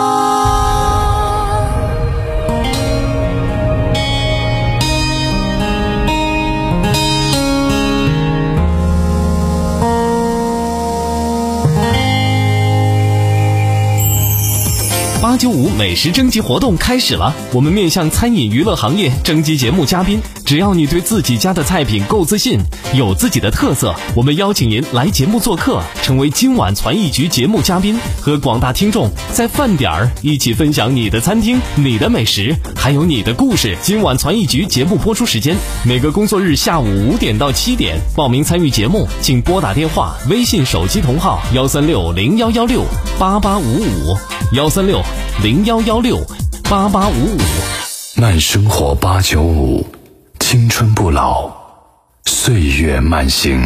八九五美食征集活动开始了，我们面向餐饮娱乐行业征集节目嘉宾，只要你对自己家的菜品够自信，有自己的特色，我们邀请您来节目做客，成为今晚传艺局节目嘉宾，和广大听众在饭点儿一起分享你的餐厅、你的美食，还有你的故事。今晚传艺局节目播出时间，每个工作日下午五点到七点。报名参与节目，请拨打电话、微信手机同号幺三六零幺幺六八八五五幺三六零幺幺六八八五五。 慢生活八九五，青春不老，岁月慢行。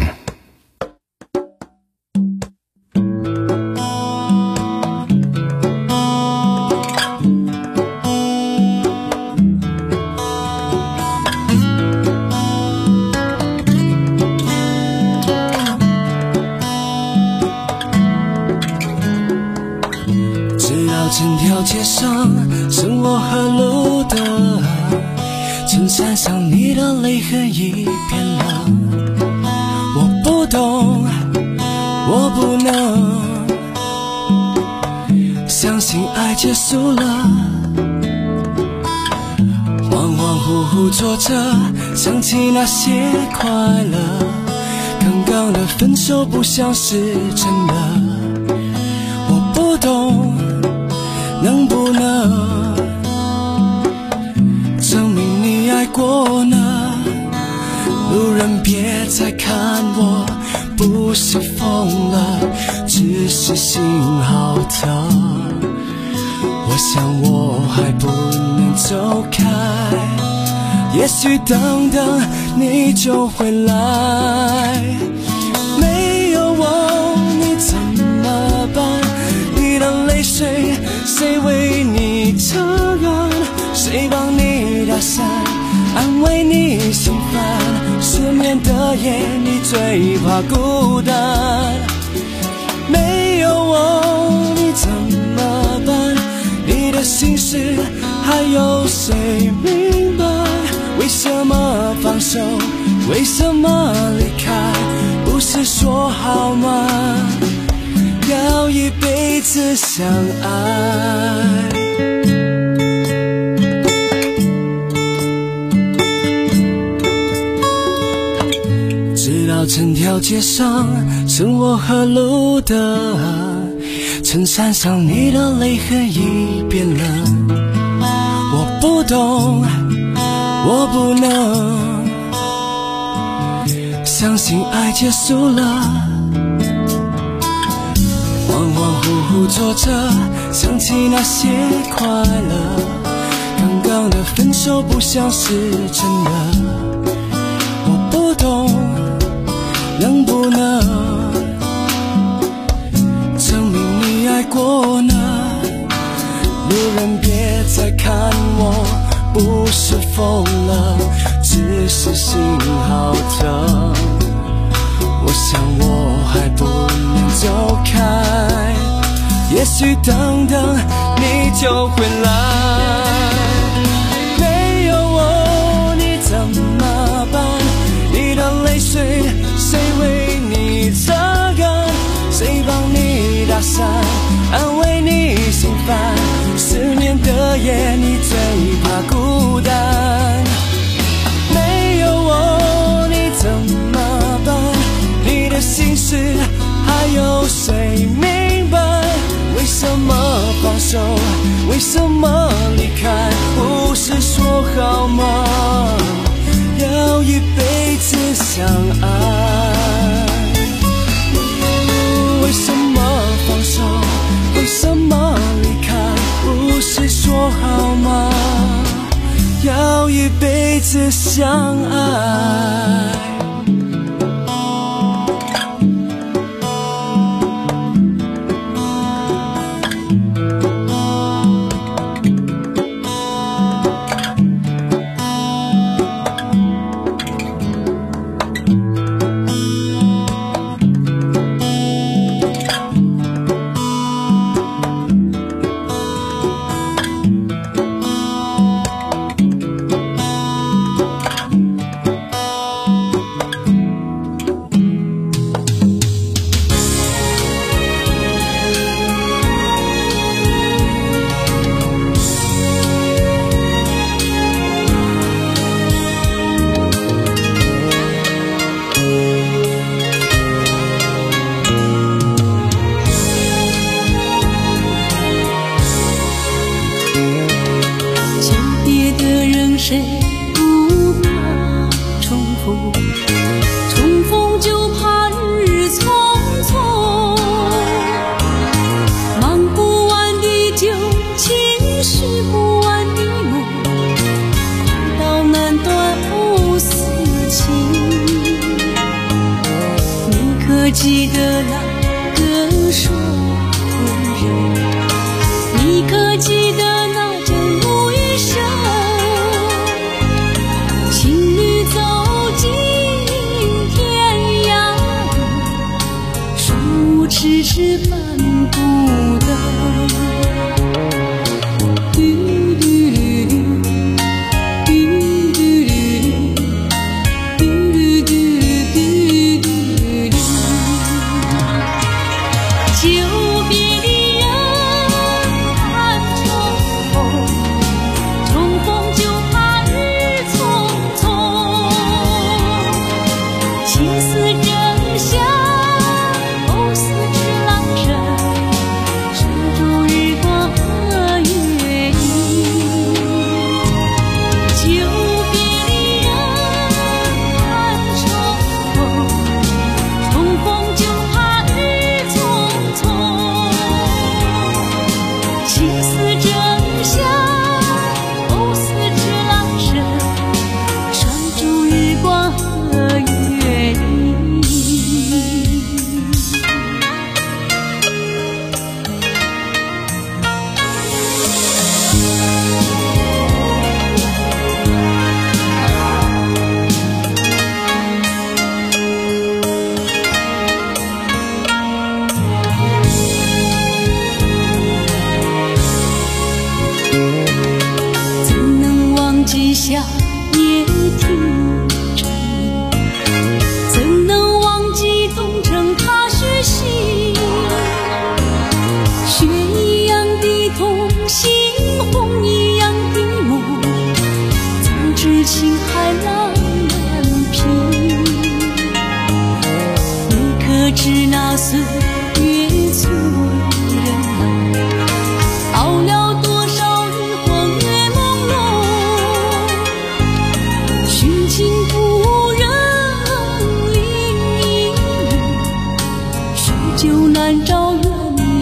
整条街上生活和路的衬衫上你的泪痕已变了，我不懂，我不能相信爱结束了，恍恍惚惚坐着想起那些快乐，刚刚的分手不像是真的，我不懂能不能证明你爱过呢？路人别再看我，不是疯了，只是心好疼。我想我还不能走开，也许等等你就会来。没有我你怎么办？你的泪水谁为你承担？谁帮你打伞，安慰你心烦？失眠的夜你最怕孤单。没有我你怎么办？你的心事还有谁明白？为什么放手？为什么离开？不是说好吗？要一辈子相爱。直到整条街上生活和路的衬衫上你的泪痕已变了，我不懂，我不能相信爱结束了，恍恍恍惚惚坐着，想起那些快乐，刚刚的分手不像是真的，我不懂能不能证明你爱过呢？路人别再看我不是疯了，只是心好疼，我想我还不能走开，也许等等你就会来。没有我你怎么办？你的泪水谁为你擦干？谁帮你打伞，安慰你心烦？失眠的夜你最怕孤单。没有我你怎么办？你的心事还有谁明白？为什么放手？为什么离开？不是说好吗？要一辈子相爱。为什么放手？为什么离开？不是说好吗？要一辈子相爱。 谁不怕重逢？重逢就怕日匆匆，忙不完的旧情，续不完的梦，快刀难断无私情。你可记得那个说的人？你可记得那阵无余生？迟迟搬不得，久别的人看重逢，重逢就怕日匆匆，情似真相。夏夜听着你，怎能忘记东城踏雪行？雪一样的痛，心红一样的梦，怎知情海浪难平？你可知那岁月催人老，熬了多少日光月朦胧？寻情不忍另一人，许久难找原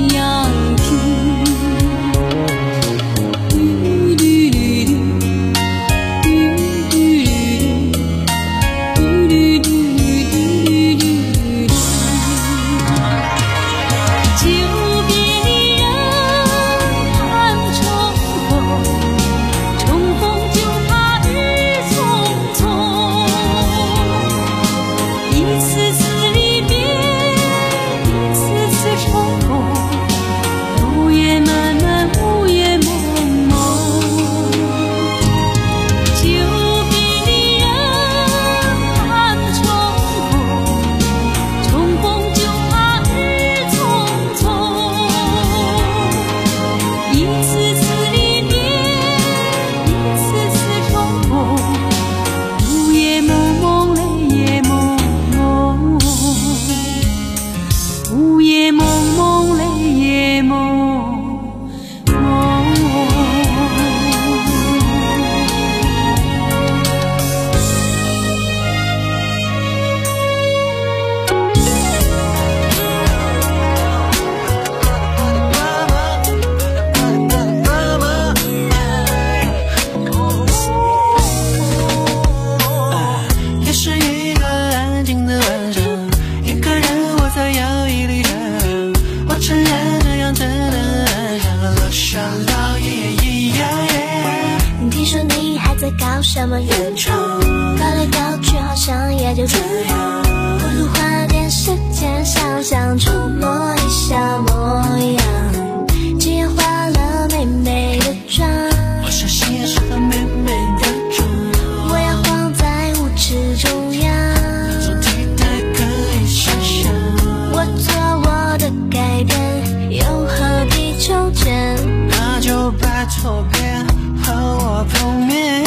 错别和我碰面。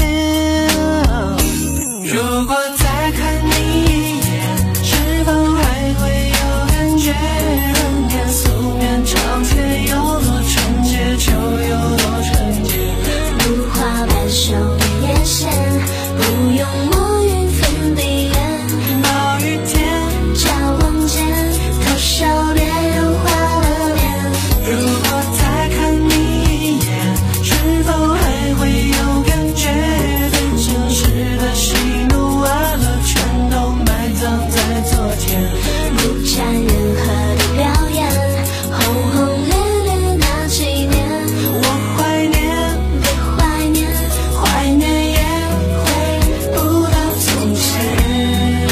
如果再看你一眼，是否还会有感觉？人间素面长天，有多纯洁就有多纯洁。 如花般秀美眼线，不用抹匀粉底眼。 暴雨天， 交往间，多少遍融化了脸。 如果再看你一眼，是否还会有感觉？最真实的喜怒哀乐，全都埋葬在昨天。 不沾任何的表演，轰轰烈烈那几年。 我怀念， 别怀念， 怀念也回不到从前。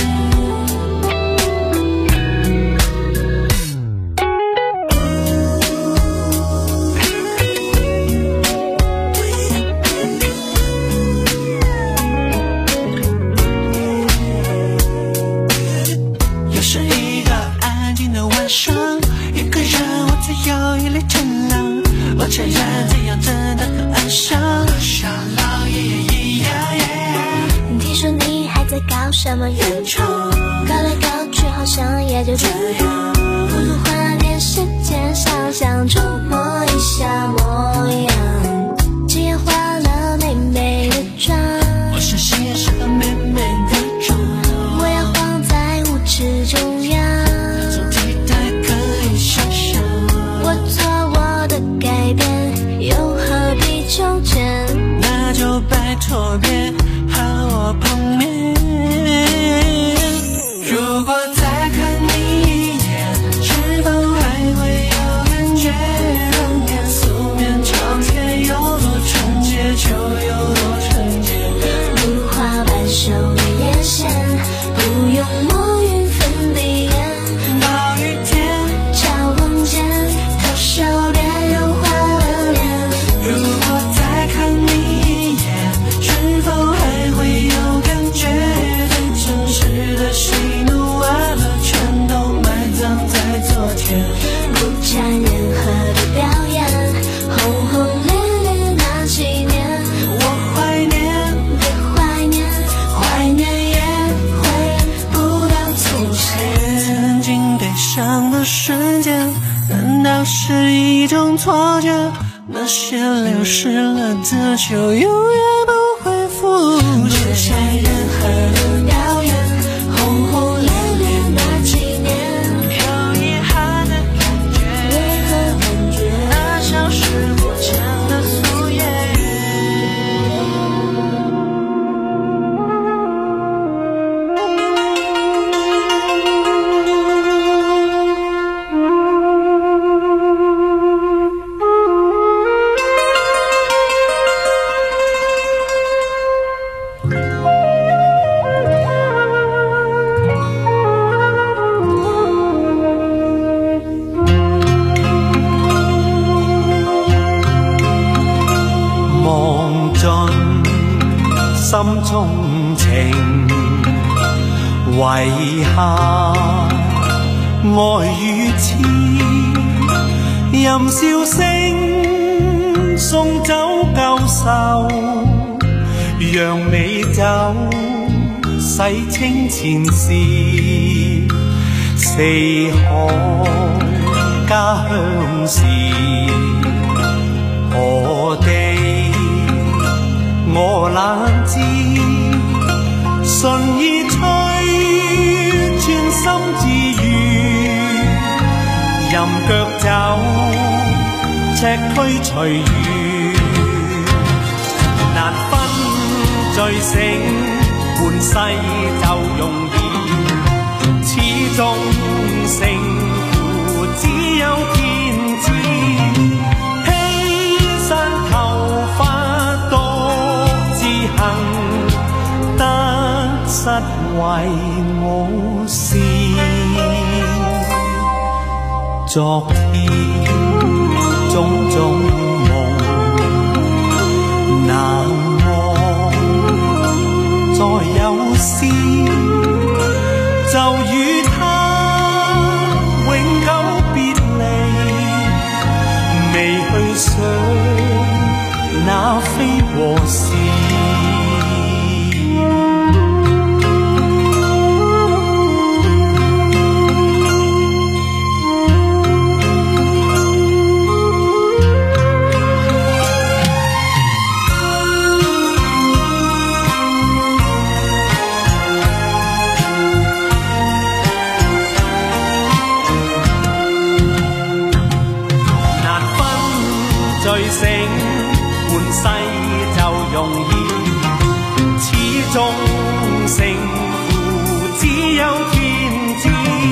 又是一个安静的晚上，一个人我在摇椅里乘凉。我承认这样真的很安详，像老爷爷一样。 听说你还在搞什么原创，搞来搞去好像也就这样。不如花点时间想想，触摸一下模样。既然化了美美的妆， 我是现实和美美的妆， 我要晃在舞池中央。 从期待可以想象， 我做我的改变，又何必纠结？ 那就拜托别和我碰面。如果再看你一眼，是否还会有感觉？人间素面长天，有多纯洁就有多纯洁。 如花般秀美眼线，不用抹匀粉底眼。 暴雨天， 交往间，多少遍融化了脸。 如果再看你一眼，是否还会有感觉？最真实的喜怒哀乐，全都埋葬在昨天。 不沾任何的表演，轰轰烈烈那几年。 我怀念， 别怀念， 怀念也回不到从前。曾经悲伤的瞬间，难道是一种错觉？那些流逝了的就永远不会复现。不像任何的表演， 轰轰烈烈那几年。 有遗憾的感觉， 为何感觉那像是过前的夙夜。 望盡心中情，遺下愛與痴，任笑聲送走舊愁，讓美酒洗清前事，四海家鄉事，何地我懶知，順意吹穿心自如，任腳走赤區隨遇，難分醉醒半世就容易，始終勝負只有天知。犧牲頭髮多自行，得失為我事。昨天種種夢難忘，再有詩就與他永久別離，未去想那非和是。醉醒半世就容易，始終勝負只有天知。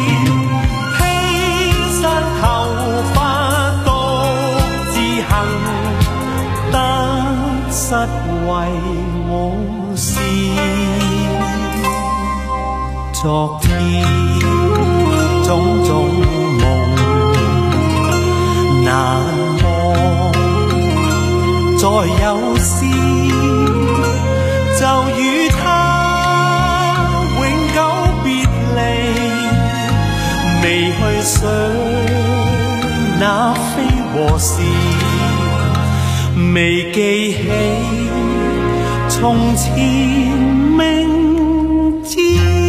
犧牲頭髮獨自行，得失為我事。昨天種種夢難再有詩，就與他永久別離，未去想那非和是，未記起從前明知。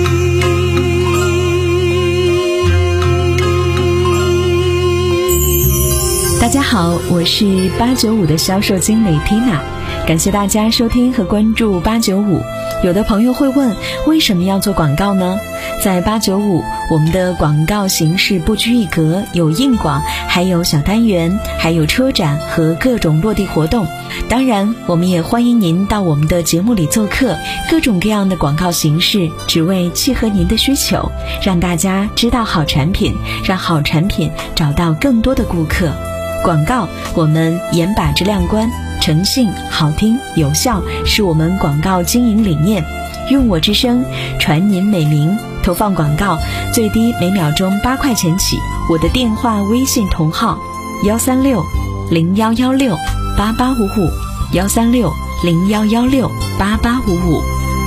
大家好，我是八九五的销售经理 Tina， 感谢大家收听和关注八九五。有的朋友会问，为什么要做广告呢？在八九五，我们的广告形式不拘一格，有硬广，还有小单元，还有车展和各种落地活动。当然，我们也欢迎您到我们的节目里做客，各种各样的广告形式，只为契合您的需求，让大家知道好产品，让好产品找到更多的顾客。广告我们严把质量关，诚信、好听、有效是我们广告经营理念。用我之声传您美名，投放广告最低每秒钟八块钱起。我的电话微信同号幺三六零幺幺六八八五五幺三六零幺幺六八八五五。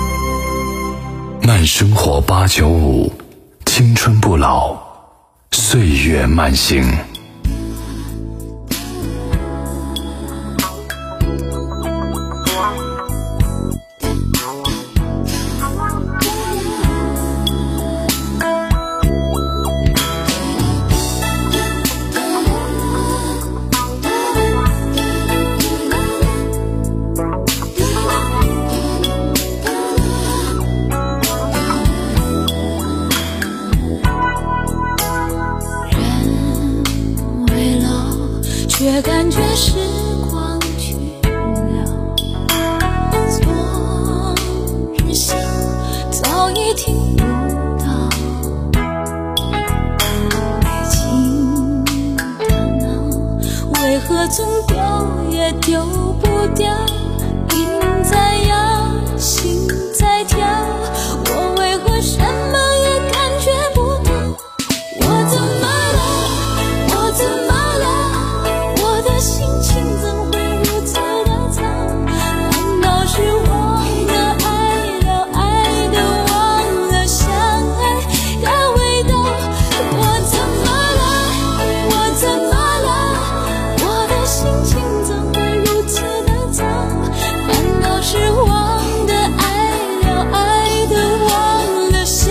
慢生活八九五，青春不老，岁月慢行。 却感觉时光去了，昨日心早已听不到，爱情的闹，为何总丢也丢不掉？心在摇，心在跳，我为何什么也感觉不到？我怎么了？我怎么了？心情怎会如此的糟？难道是忘了爱了，爱的忘了相爱的味道？我怎么了？我怎么了？我的心情怎会如此的糟？难道是忘了爱了，爱的忘了相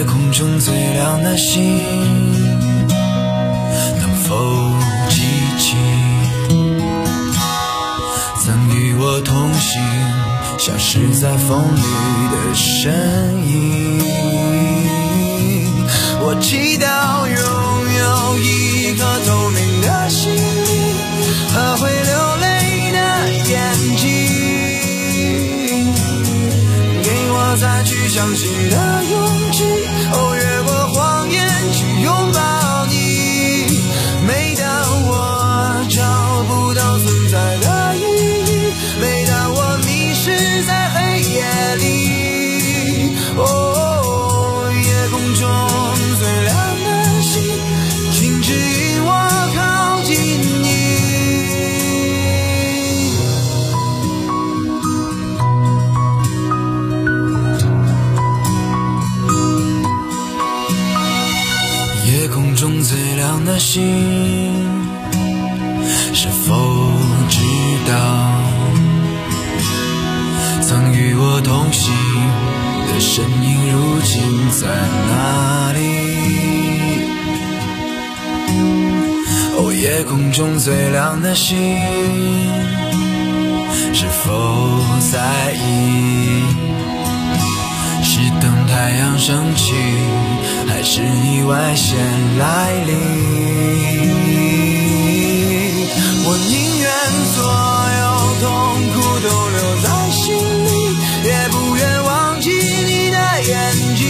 夜空中最亮的星，能否记起曾与我同行，消失在风里的身影。我祈祷拥有一颗透明的心灵和会流泪的眼睛，给我再去相信的勇气，哦，越过谎言去拥抱你。每当我找不到存在的意义，每当我迷失在黑夜里，哦，夜空中最亮的星，请指引我靠近你。夜空中最亮的星，是否知道曾与我同行的身影如今在哪里？哦，夜空中最亮的星，是否在意？是等太阳升起，还是意外先来临？我宁愿所有痛苦都留在心里，也不愿忘记你的眼睛，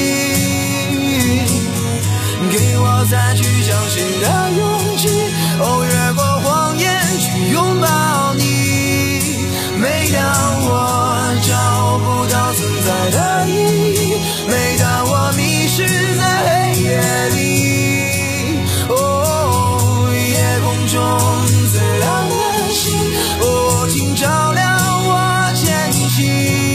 给我再去相信的勇气，哦，越过谎言去拥抱你。每当我找不到存在的意义，每当我迷失在黑夜里，哦，夜空中最亮的星，哦，请照亮我前行。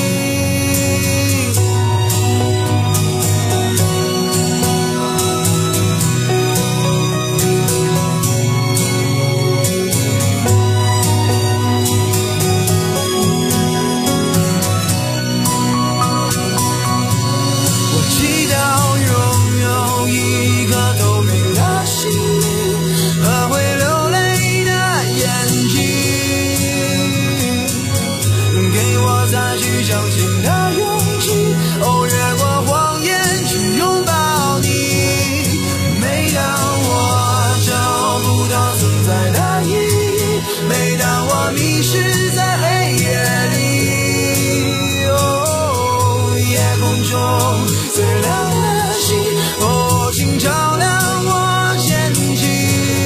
相信的勇气，哦，越过谎言去拥抱你。每当我找不到存在的意义，每当我迷失在黑夜里，哦，夜空中最亮的星，哦，请照亮我前行。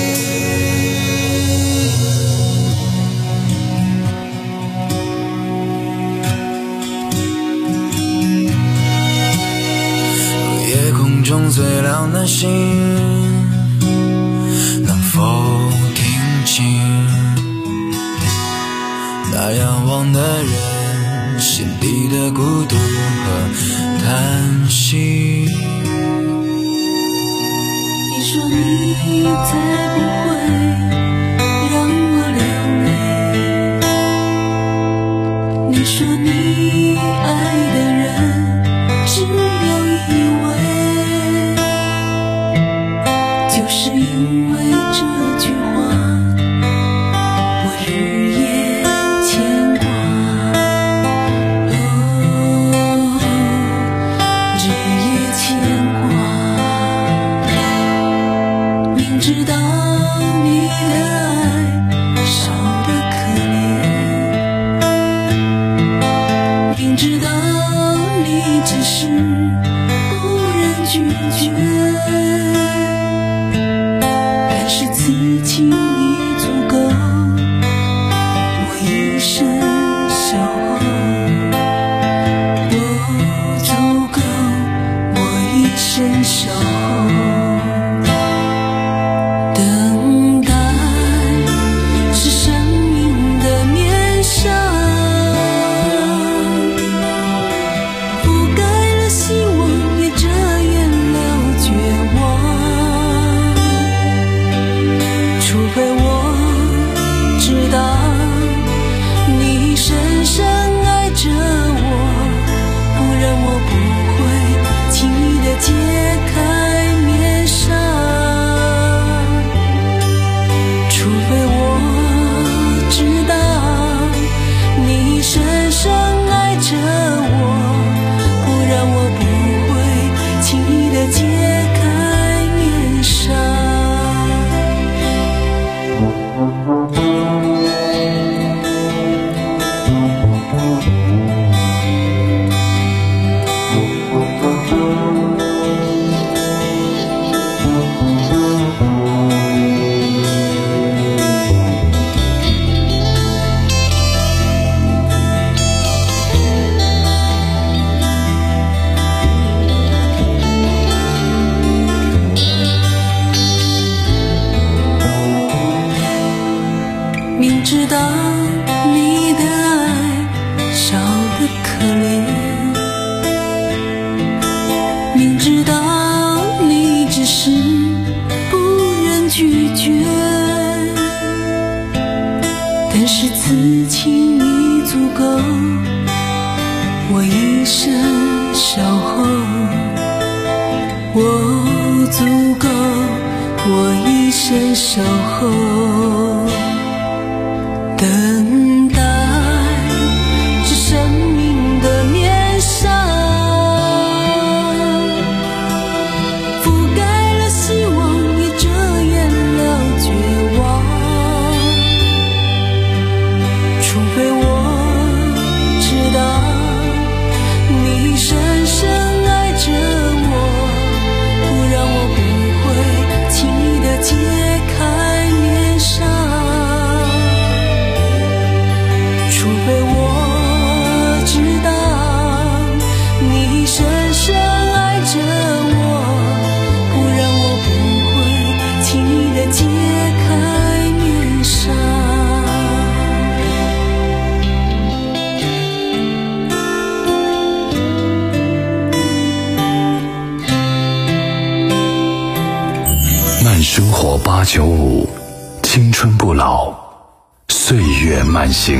中最亮的星，能否听清那仰望的人心底的孤独和叹息？ 你说你再不会让我流泪，你说你爱的人只有一位，就是因为这句话，我日夜牵挂，哦，日夜牵挂。明知道你的爱少得可怜，明知道你只是不忍拒绝，此情已足够我一生守候，哦，足够我一生守候。等待是生命的面纱，覆盖了希望，也遮掩了绝望。除非我知道你深深爱着我，不然我不会轻易知道你只是不忍拒绝，但是此情已足够我一生守候，我足够我一生守候，等待是生命的面纱，覆盖了希望，也遮掩了绝望，除非我知道你深深爱着我，不然我不会轻易地解开面纱，除非我知道你深深爱着我，不然我不会轻易地解开面纱。 慢生活八九五，青春不老，岁月慢行。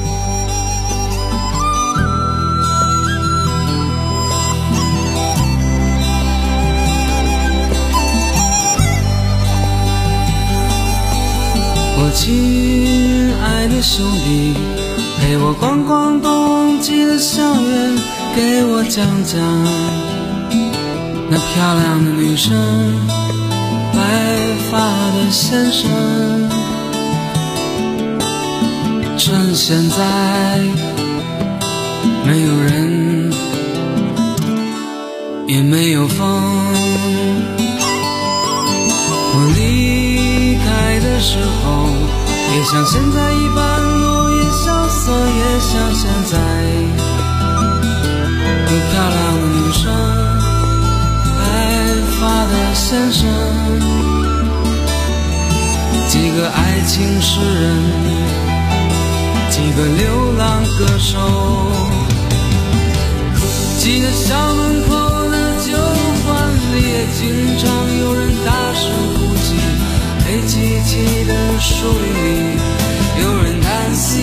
我亲爱的兄弟，陪我逛逛冬季的校园，给我讲讲那漂亮的女生，白发的先生。趁现在没有人，也没有风，我离开的时候也像现在一般落叶萧瑟，也像现在有漂亮的女生，白发的先生，几个爱情诗人，几个流浪歌手，记得校门口的酒馆里也经常有人大声哭泣，黑漆漆的树林里有人叹息，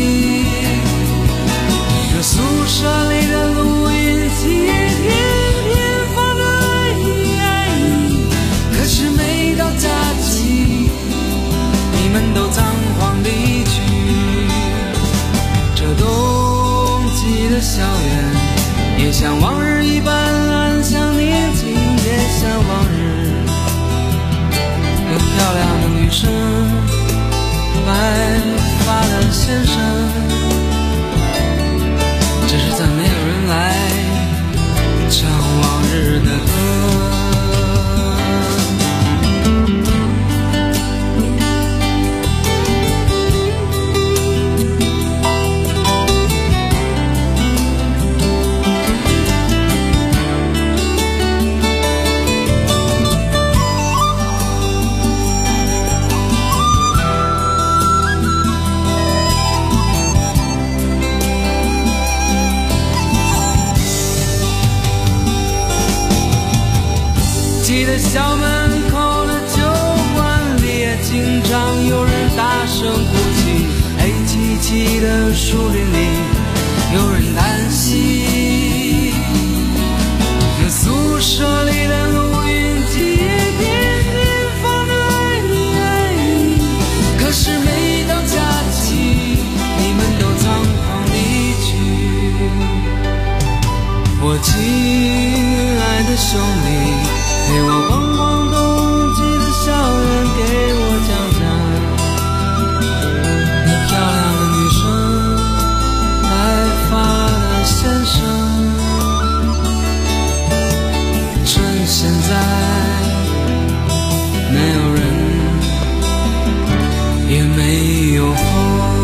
这宿舍里的录音机天天放着爱你爱你，可是每到假期你们都仓皇离去，这冬季的校园也像往日一般安详宁静，也像往日有漂亮的女生，白发的先生，只是再没有人来唱往日的歌。记得校门口的酒馆里也经常有人大声哭泣，黑漆漆的树林里有人叹息，那宿舍里的录音机也天天放着爱你爱你，可是每到假期你们都仓皇离去，我亲爱的兄弟，陪我逛逛冬季的校园，给我讲讲那漂亮的女生，白发的先生，趁现在没有人，也没有风。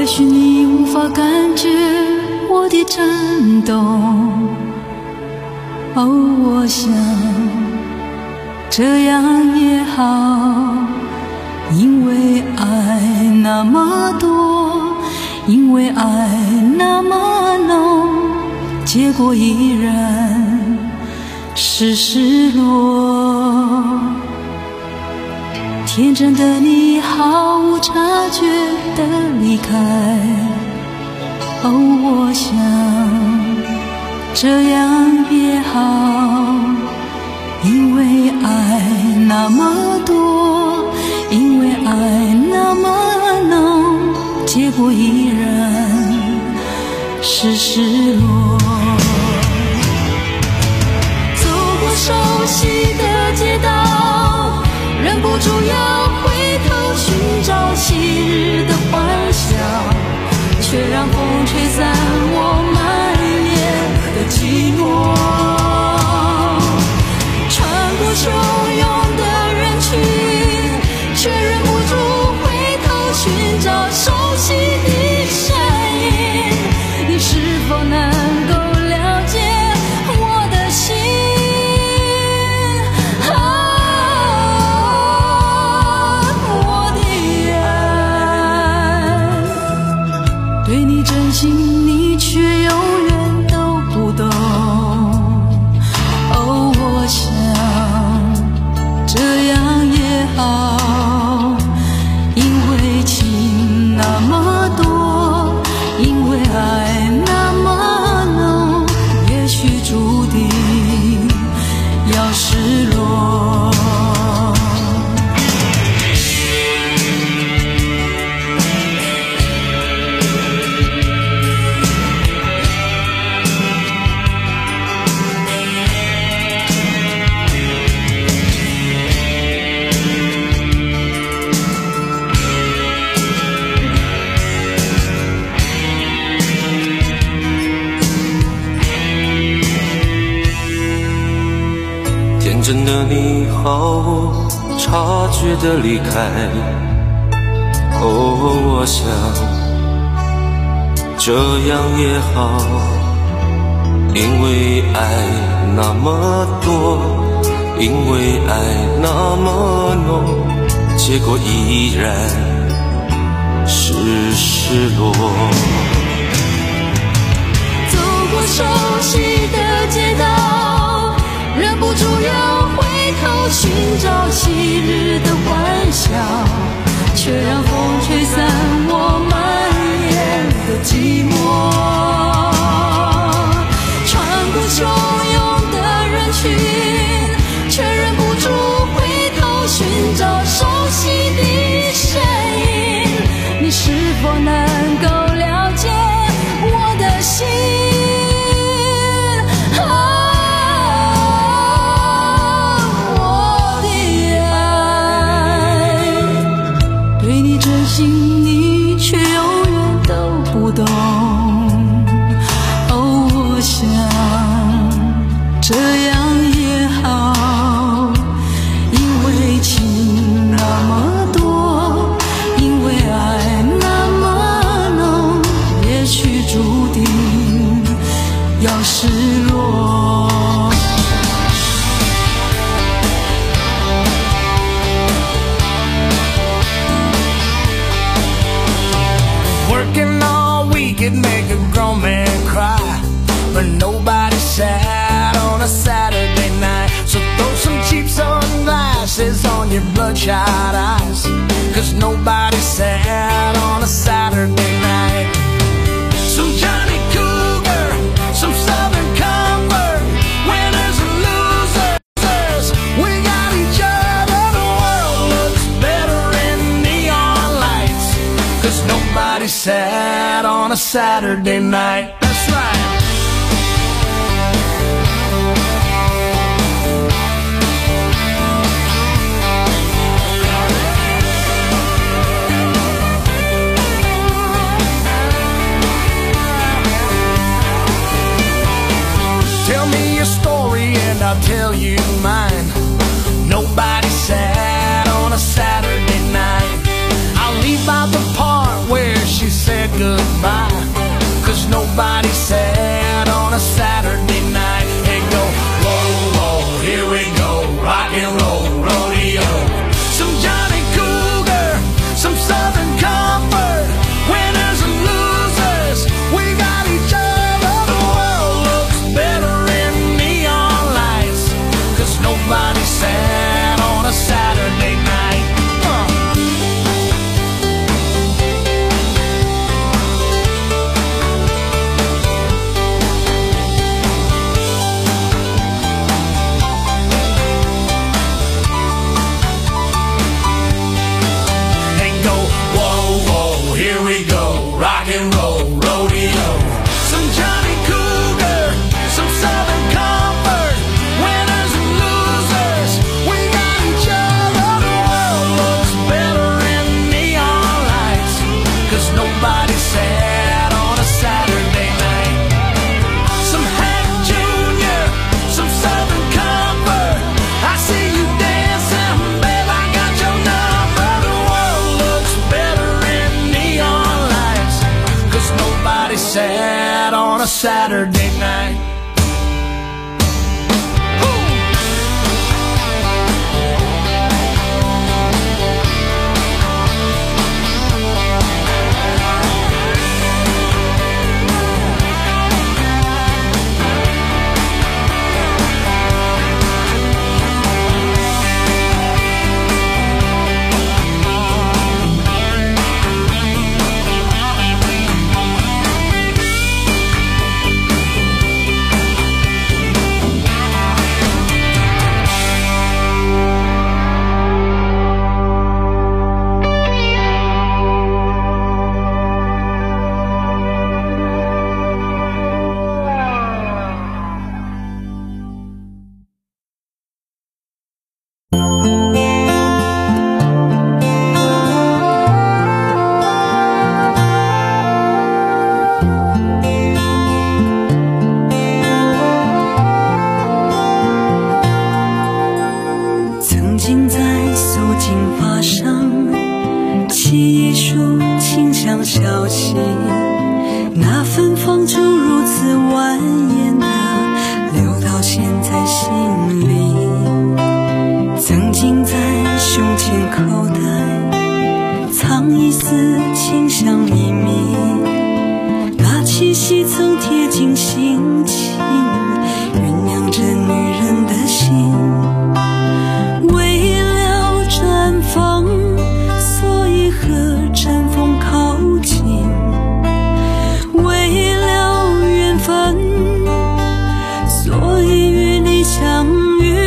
也许你无法感觉我的震动，哦，我想这样也好，因为爱那么多，因为爱那么浓，结果依然是失落。天真的你毫无察觉地离开，哦，我想这样也好，因为爱那么多，因为爱那么浓，结果依然是失落。走过熟悉的街道，忍不住要回头寻找昔日的欢笑，却让风吹散我满眼的寂寞。穿过汹涌的人群，却忍不住回头寻找熟悉的身影，你是否能够了解我的心？对你真心，你却永远都不懂。哦，我想这样也好，因为情那么多，因为爱那么浓，也许注定要失落。 真的你毫无察觉地离开，哦，我想这样也好，因为爱那么多，因为爱那么浓，结果依然是失落。 走过熟悉的街道，忍不住要回头寻找昔日的欢笑，却让风吹散我满眼的寂寞。穿过汹涌的人群，却忍不住回头寻找熟悉的身影，你是否能够了解我的心？你却永远都不懂，哦，我想这样也好，因为情那么多，因为爱那么浓，也许注定要失落。 Working all week, it make a grown man cry, but nobody sad on a Saturday night. So throw some cheap sunglasses on your bloodshot eyes, cause nobody sad on a Saturday night. Some Johnny Cougar, some Southern Comfort, winners and losers, we got each other. The world looks better in neon lights, cause nobody sad on a Saturday night. That's right. Tell me your story and I'll tell you mine. Nobody sad on a Saturday night. I'll leave out the part where she said goodbye. by. Cause nobody's sad on a Saturday night. Hey, go, whoa, whoa, here we go, rock and roll, rodeo. Some Johnny Cougar, some Southern Comfort, winners and losers, we got each other. The world looks better in neon lights. Cause nobody's sad on a Saturday night. uh. Here we go, rock and roll, rodeo. Some Johnny Cougar, some Southern Comfort, winners and losers, we got each other. The world looks better in neon lights. Cause nobody's sad on a Saturday night. Some Hank Junior, some Southern Comfort, I see you dancing, babe, I got your number. The world looks better in neon lights. Cause nobody's sad on a Saturday night. 曾经在素净发上沏一束清香小溪，那芬芳就如此蜿蜒的流到现在心里。曾经在胸前口袋藏一丝清香秘密，那气息曾贴近心情，酝酿着女人的心。为了绽放，所以和阵风靠近；为了缘分，所以与你相遇。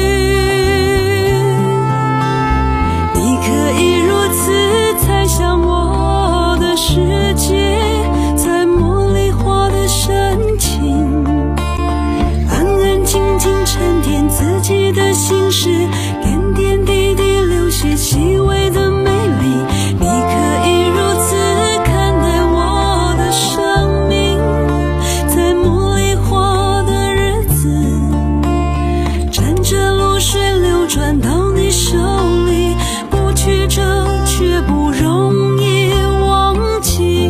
你可以如此猜想我的世界，在茉莉花的深情，安安静静沉淀自己的心事，点点滴滴流血细微的美丽。你可以如此看待我的生命，在茉莉花的日子，沾着露水流转到你手里，不曲折却不容易忘记。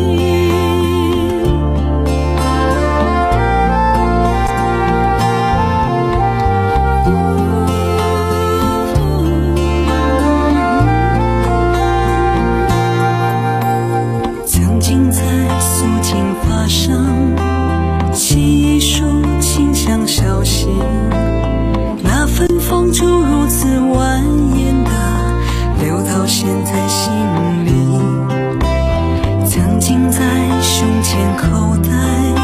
曾经在素净发上沏一束清香小溪，那芬芳就如此蜿蜒的流到现在心里。曾经在胸前口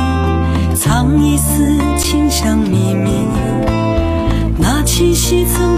袋藏一丝清香秘密，那气息曾